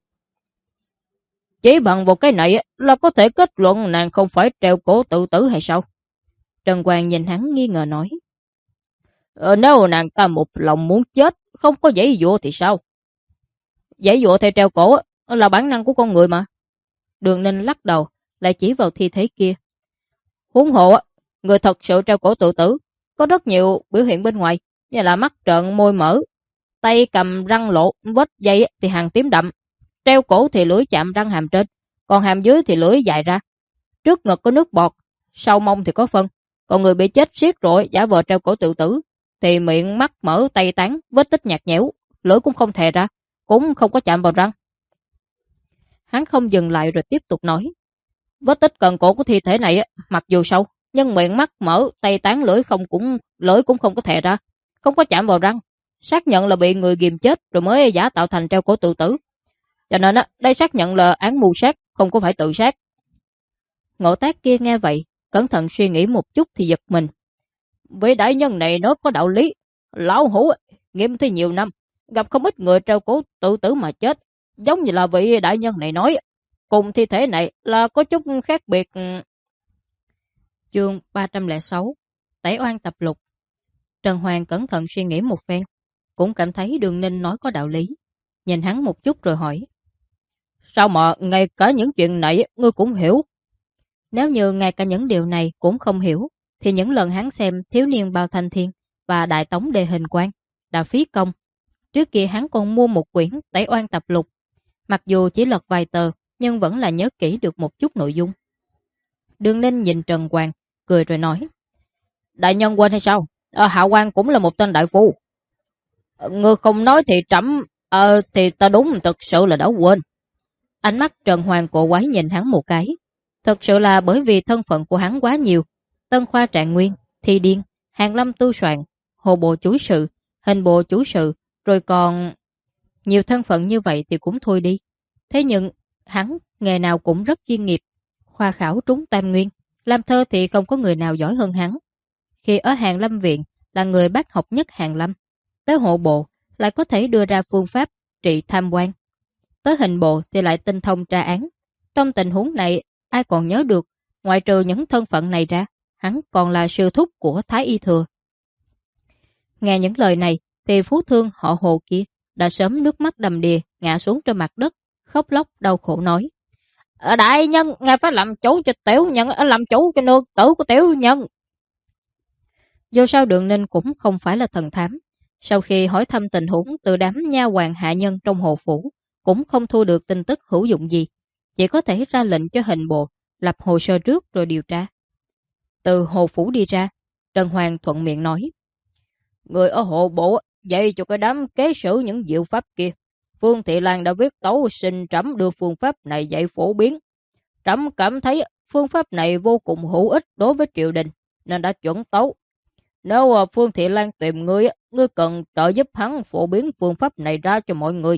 Chỉ bằng một cái này là có thể kết luận nàng không phải treo cổ tự tử hay sao? Trần Hoàng nhìn hắn nghi ngờ nói. Nếu nàng ta một lòng muốn chết, không có giãy giụa thì sao? Giãy giụa theo treo cổ là bản năng của con người mà. Đường Ninh lắc đầu, lại chỉ vào thi thể kia. Huống hộ, người thật sự treo cổ tự tử, có rất nhiều biểu hiện bên ngoài, như là mắt trợn môi mở, tay cầm răng lộ, vết dây thì hàng tím đậm, treo cổ thì lưỡi chạm răng hàm trên, còn hàm dưới thì lưỡi dài ra. Trước ngực có nước bọt, sau mông thì có phân. Còn người bị chết siết rồi giả vờ treo cổ tự tử, thì miệng mắt mở tay tán, vết tích nhạt nhẽo, lưỡi cũng không thè ra, cũng không có chạm vào răng. Hắn không dừng lại rồi tiếp tục nói. Vết tích cần cổ của thi thể này mặc dù sâu, nhưng miệng mắt mở, tay tán, lưỡi cũng không có thè ra, không có chạm vào răng. Xác nhận là bị người ghim chết rồi mới giả tạo thành treo cổ tự tử. Cho nên đây xác nhận là án mưu sát, không có phải tự sát. Ngộ Tác kia nghe vậy, cẩn thận suy nghĩ một chút thì giật mình. Vị đại nhân này nó có đạo lý. Lão hủ nghiệm thi nhiều năm, gặp không ít người treo cổ tự tử mà chết, giống như là vị đại nhân này nói, cùng thi thể này là có chút khác biệt. Chương 306 Tẩy oan tập lục. Trần Hoàng cẩn thận suy nghĩ một phen, cũng cảm thấy Đường Ninh nói có đạo lý. Nhìn hắn một chút rồi hỏi. Sao mà ngay cả những chuyện này ngươi cũng hiểu? Nếu như ngay cả những điều này cũng không hiểu, thì những lần hắn xem Thiếu niên bao thanh thiên và Đại tống đề hình quan đã phí công. Trước kia hắn còn mua một quyển Tẩy oan tập lục. Mặc dù chỉ lật vài tờ, nhưng vẫn là nhớ kỹ được một chút nội dung. Đường Ninh nhìn Trần Hoàng, cười rồi nói. Đại nhân quên hay sao? Hạ quan cũng là một tên đại phu. Ngươi không nói thì trẫm thì ta đúng thực sự là đã quên. Ánh mắt Trần Hoàng cổ quái nhìn hắn một cái. Thật sự là bởi vì thân phận của hắn quá nhiều. Tân khoa trạng nguyên, thi điên, Hàn Lâm tu soạn, hồ bộ chủ sự, hình bộ chủ sự, rồi còn nhiều thân phận như vậy thì cũng thôi đi. Thế nhưng hắn nghề nào cũng rất chuyên nghiệp. Khoa khảo trúng tam nguyên, làm thơ thì không có người nào giỏi hơn hắn. Khi ở Hàn Lâm viện là người bác học nhất Hàn Lâm. Tới hộ bộ lại có thể đưa ra phương pháp trị tham quan. Tới hình bộ thì lại tinh thông tra án. Trong tình huống này, ai còn nhớ được, ngoại trừ những thân phận này ra, hắn còn là sư thúc của Thái Y Thừa. Nghe những lời này, thì phú thương họ Hồ kia đã sớm nước mắt đầm đìa ngã xuống trên mặt đất, khóc lóc đau khổ nói. Đại nhân, ngài phải làm chủ cho tiểu nhân, làm chủ cho nương tử của tiểu nhân. Dù sao Đường Ninh cũng không phải là thần thám. Sau khi hỏi thăm tình huống từ đám nha hoàn hạ nhân trong hồ phủ, cũng không thu được tin tức hữu dụng gì. Chỉ có thể ra lệnh cho hình bộ, lập hồ sơ trước rồi điều tra. Từ hồ phủ đi ra, Trần Hoàng thuận miệng nói. Người ở hộ bộ dạy cho cái đám kế sử những diệu pháp kia. Phương Thị Lan đã viết tấu xin trẫm đưa phương pháp này dạy phổ biến. Trẫm cảm thấy phương pháp này vô cùng hữu ích đối với triều đình, nên đã chuẩn tấu. Nếu Phương Thị Lan tìm ngươi cần trợ giúp hắn phổ biến phương pháp này ra cho mọi người.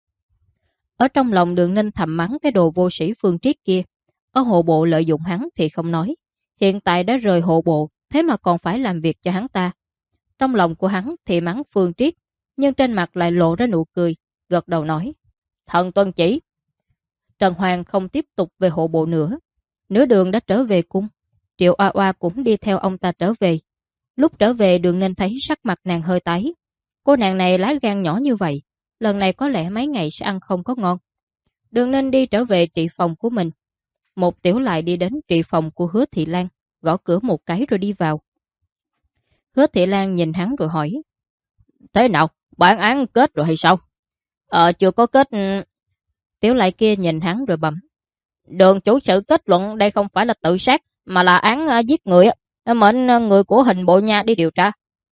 Ở trong lòng Đường Ninh thầm mắng cái đồ vô sĩ Phương Triết kia. Ở hộ bộ lợi dụng hắn thì không nói. Hiện tại đã rời hộ bộ, thế mà còn phải làm việc cho hắn ta. Trong lòng của hắn thì mắng Phương Triết, nhưng trên mặt lại lộ ra nụ cười, gật đầu nói. Thần tuân chỉ. Trần Hoàng không tiếp tục về hộ bộ nữa. Nửa đường đã trở về cung. Triệu Oa Oa cũng đi theo ông ta trở về. Lúc trở về Đường Ninh thấy sắc mặt nàng hơi tái. Cô nàng này lá gan nhỏ như vậy, lần này có lẽ mấy ngày sẽ ăn không có ngon. Đường Ninh đi trở về trị phòng của mình. Một tiểu lại đi đến trị phòng của Hứa Thị Lan, gõ cửa một cái rồi đi vào. Hứa Thị Lan nhìn hắn rồi hỏi. Thế nào? Bản án kết rồi hay sao? Chưa có kết. Tiểu lại kia nhìn hắn rồi bẩm. Đường chủ sự kết luận đây không phải là tự sát, mà là án giết người. Mệnh người của hình bộ nha đi điều tra.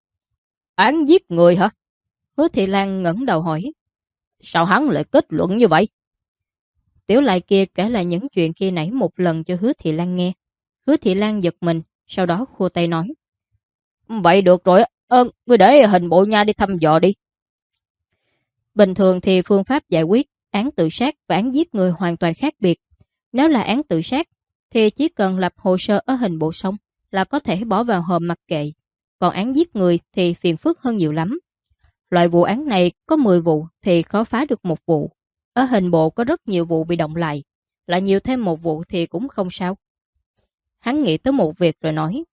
Án giết người hả? Hứa Thị Lan ngẩng đầu hỏi. Sao hắn lại kết luận như vậy? Tiểu lại kia kể lại những chuyện khi nãy một lần cho Hứa Thị Lan nghe. Hứa Thị Lan giật mình, sau đó khua tay nói. Vậy được rồi, ngươi để hình bộ nha đi thăm dò đi. Bình thường thì phương pháp giải quyết án tự sát và án giết người hoàn toàn khác biệt. Nếu là án tự sát thì chỉ cần lập hồ sơ ở hình bộ xong là có thể bỏ vào hòm mặc kệ. Còn án giết người thì phiền phức hơn nhiều lắm. Loại vụ án này có 10 vụ thì khó phá được một vụ. Ở hình bộ có rất nhiều vụ bị động lại nhiều thêm một vụ thì cũng không sao. Hắn nghĩ tới một việc rồi nói.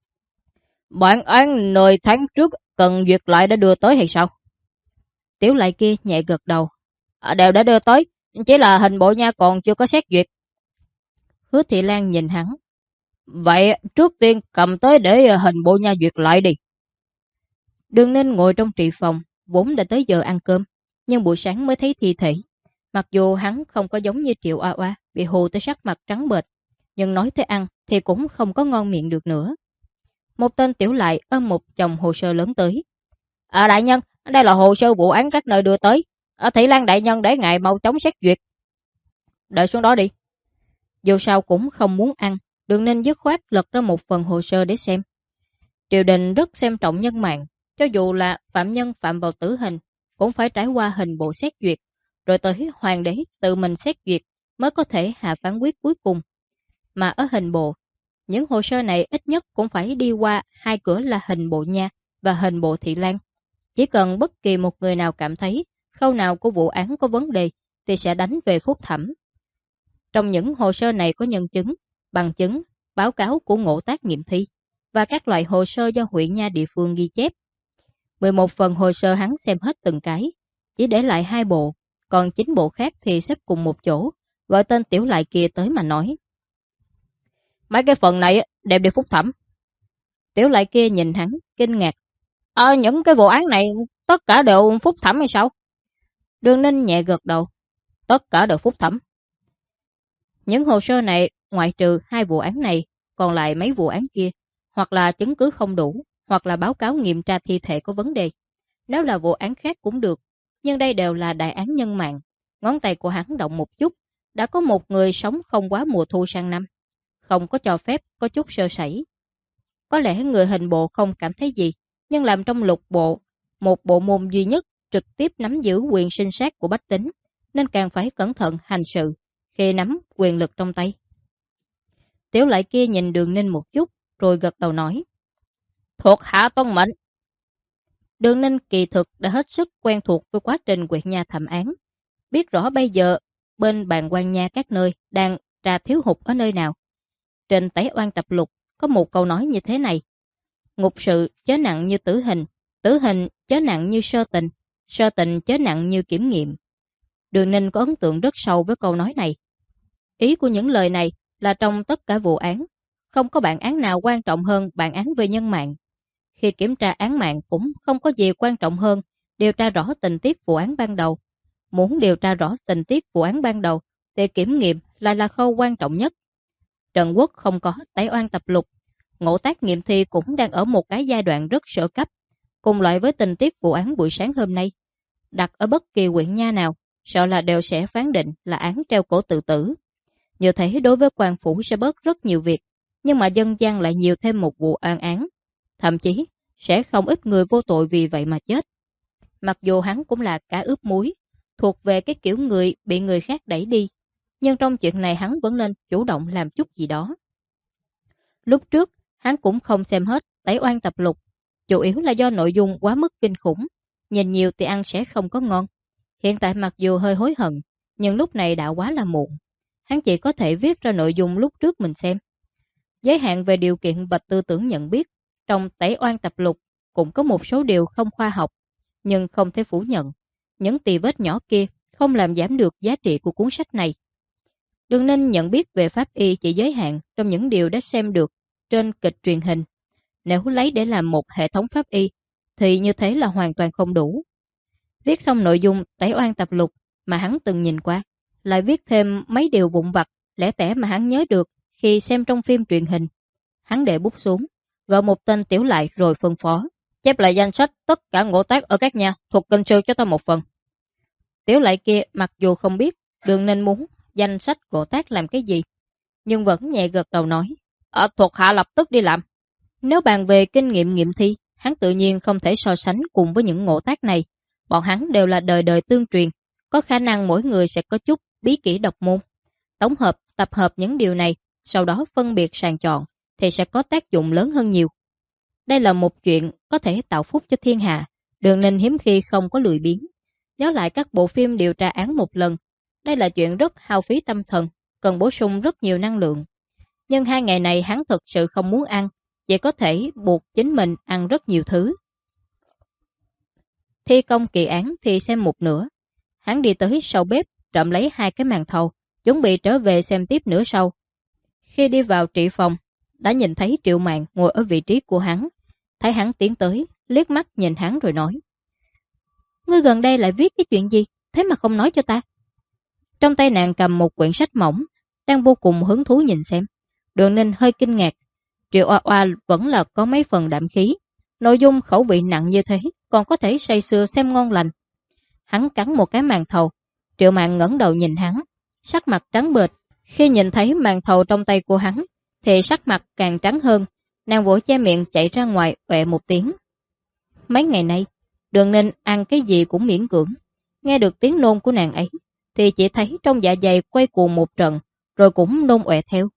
Bản án nơi tháng trước cần duyệt lại đã đưa tới hay sao? Tiểu lại kia nhẹ gật đầu. Đều đã đưa tới, chỉ là hình bộ nha còn chưa có xét duyệt. Hứa Thị Lan nhìn hắn. Vậy trước tiên cầm tới để hình bộ nha duyệt lại đi. Đường Ninh ngồi trong trị phòng, vốn đã tới giờ ăn cơm, nhưng buổi sáng mới thấy thi thể. Mặc dù hắn không có giống như Triệu Oa Oa bị hù tới sắc mặt trắng bệch, nhưng nói tới ăn thì cũng không có ngon miệng được nữa. Một tên tiểu lại ôm một chồng hồ sơ lớn tới. Đại nhân, đây là hồ sơ vụ án các nơi đưa tới. Thị Lan đại nhân để ngài mau chóng xét duyệt. Đợi xuống đó đi. Dù sao cũng không muốn ăn, Đường Ninh dứt khoát lật ra một phần hồ sơ để xem. Triều đình rất xem trọng nhân mạng, cho dù là phạm nhân phạm vào tử hình cũng phải trải qua hình bộ xét duyệt, rồi tới hoàng đế tự mình xét duyệt mới có thể hạ phán quyết cuối cùng. Mà ở hình bộ, những hồ sơ này ít nhất cũng phải đi qua hai cửa là hình bộ nha và hình bộ Thị Lan. Chỉ cần bất kỳ một người nào cảm thấy khâu nào của vụ án có vấn đề thì sẽ đánh về phúc thẩm. Trong những hồ sơ này có nhân chứng, bằng chứng, báo cáo của ngộ tác nghiệm thi và các loại hồ sơ do huyện nha địa phương ghi chép. 11 phần hồ sơ hắn xem hết từng cái, chỉ để lại 2 bộ, còn 9 bộ khác thì xếp cùng một chỗ, gọi tên tiểu lại kia tới mà nói. Mấy cái phần này đem đi phúc thẩm. Tiểu lại kia nhìn hắn, kinh ngạc. Những cái vụ án này tất cả đều phúc thẩm hay sao? Đường Ninh nhẹ gật đầu. Tất cả đều phúc thẩm. Những hồ sơ này ngoại trừ 2 vụ án này, còn lại mấy vụ án kia, hoặc là chứng cứ không đủ, hoặc là báo cáo nghiệm tra thi thể có vấn đề. Nếu là vụ án khác cũng được, nhưng đây đều là đại án nhân mạng. Ngón tay của hắn động một chút, đã có một người sống không quá mùa thu sang năm. Không có cho phép, có chút sơ sẩy. Có lẽ người hình bộ không cảm thấy gì, nhưng làm trong lục bộ, một bộ môn duy nhất trực tiếp nắm giữ quyền sinh sát của bách tính, nên càng phải cẩn thận hành sự khi nắm quyền lực trong tay. Tiểu lại kia nhìn Đường Ninh một chút, rồi gật đầu nói. Thuộc hạ tuân mệnh. Đường Ninh kỳ thực đã hết sức quen thuộc với quá trình quyệt nha thẩm án, biết rõ bây giờ bên bàn quan nha các nơi đang tra thiếu hụt ở nơi nào. Trên Tẩy Oan tập lục có một câu nói như thế này. Ngục sự chớ nặng như tử hình chớ nặng như sơ tình chớ nặng như kiểm nghiệm. Đường Ninh có ấn tượng rất sâu với câu nói này. Ý của những lời này là trong tất cả vụ án, không có bản án nào quan trọng hơn bản án về nhân mạng. Khi kiểm tra án mạng cũng không có gì quan trọng hơn điều tra rõ tình tiết vụ án ban đầu. Muốn điều tra rõ tình tiết vụ án ban đầu thì kiểm nghiệm lại là khâu quan trọng nhất. Trần Quốc không có Tẩy Oan tập lục, ngộ tác nghiệm thi cũng đang ở một cái giai đoạn rất sở cấp, cùng loại với tình tiết vụ án buổi sáng hôm nay. Đặt ở bất kỳ huyện nha nào, sợ là đều sẽ phán định là án treo cổ tự tử. Như thế đối với quan phủ sẽ bớt rất nhiều việc, nhưng mà dân gian lại nhiều thêm một vụ oan án. Thậm chí sẽ không ít người vô tội vì vậy mà chết. Mặc dù hắn cũng là cá ướp muối, thuộc về cái kiểu người bị người khác đẩy đi, nhưng trong chuyện này hắn vẫn nên chủ động làm chút gì đó. Lúc trước, hắn cũng không xem hết Tẩy Oan tập lục, chủ yếu là do nội dung quá mức kinh khủng, nhìn nhiều thì ăn sẽ không có ngon. Hiện tại mặc dù hơi hối hận, nhưng lúc này đã quá là muộn. Hắn chỉ có thể viết ra nội dung lúc trước mình xem. Giới hạn về điều kiện Bạch Tư Tưởng nhận biết, trong Tẩy Oan tập lục cũng có một số điều không khoa học, nhưng không thể phủ nhận. Những tì vết nhỏ kia không làm giảm được giá trị của cuốn sách này. Đường Ninh nhận biết về pháp y chỉ giới hạn trong những điều đã xem được trên kịch truyền hình. Nếu lấy để làm một hệ thống pháp y, thì như thế là hoàn toàn không đủ. Viết xong nội dung Tẩy Oan tập lục mà hắn từng nhìn qua, lại viết thêm mấy điều vụn vặt, lẻ tẻ mà hắn nhớ được khi xem trong phim truyền hình. Hắn để bút xuống, gọi một tên tiểu lại rồi phân phó. Chép lại danh sách tất cả ngộ tác ở các nhà thuộc kinh sư cho ta một phần. Tiểu lại kia mặc dù không biết Đường Ninh muốn danh sách gỗ tác làm cái gì, nhưng vẫn nhẹ gật đầu nói. Thuộc hạ lập tức đi làm. Nếu bàn về kinh nghiệm nghiệm thi, hắn tự nhiên không thể so sánh cùng với những ngộ tác này. Bọn hắn đều là đời đời tương truyền, có khả năng mỗi người sẽ có chút bí kỹ độc môn. Tổng hợp, tập hợp những điều này, sau đó phân biệt sàng chọn, thì sẽ có tác dụng lớn hơn nhiều. Đây là một chuyện có thể tạo phúc cho thiên hạ, Đường Ninh hiếm khi không có lười biếng. Nhớ lại các bộ phim điều tra án một lần, đây là chuyện rất hao phí tâm thần, cần bổ sung rất nhiều năng lượng. Nhưng 2 ngày này hắn thực sự không muốn ăn, chỉ có thể buộc chính mình ăn rất nhiều thứ. Thi công kỳ án thì xem một nửa. Hắn đi tới sau bếp, trộm lấy 2 cái màn thầu, chuẩn bị trở về xem tiếp nửa sau. Khi đi vào trị phòng, đã nhìn thấy Triệu Mạn ngồi ở vị trí của hắn. Thấy hắn tiến tới, liếc mắt nhìn hắn rồi nói. Ngươi gần đây lại viết cái chuyện gì, thế mà không nói cho ta? Trong tay nàng cầm một quyển sách mỏng, đang vô cùng hứng thú nhìn xem. Đường Ninh hơi kinh ngạc. Triệu Oa Oa vẫn là có mấy phần đạm khí. Nội dung khẩu vị nặng như thế, còn có thể say sưa xem ngon lành. Hắn cắn một cái màn thầu. Triệu Mạn ngẩng đầu nhìn hắn, sắc mặt trắng bệch. Khi nhìn thấy màn thầu trong tay của hắn, thì sắc mặt càng trắng hơn. Nàng vỗ che miệng chạy ra ngoài quẹ một tiếng. Mấy ngày nay, Đường Ninh ăn cái gì cũng miễn cưỡng. Nghe được tiếng nôn của nàng ấy, thì chỉ thấy trong dạ dày quay cuồng một trận, rồi cũng nôn ọe theo.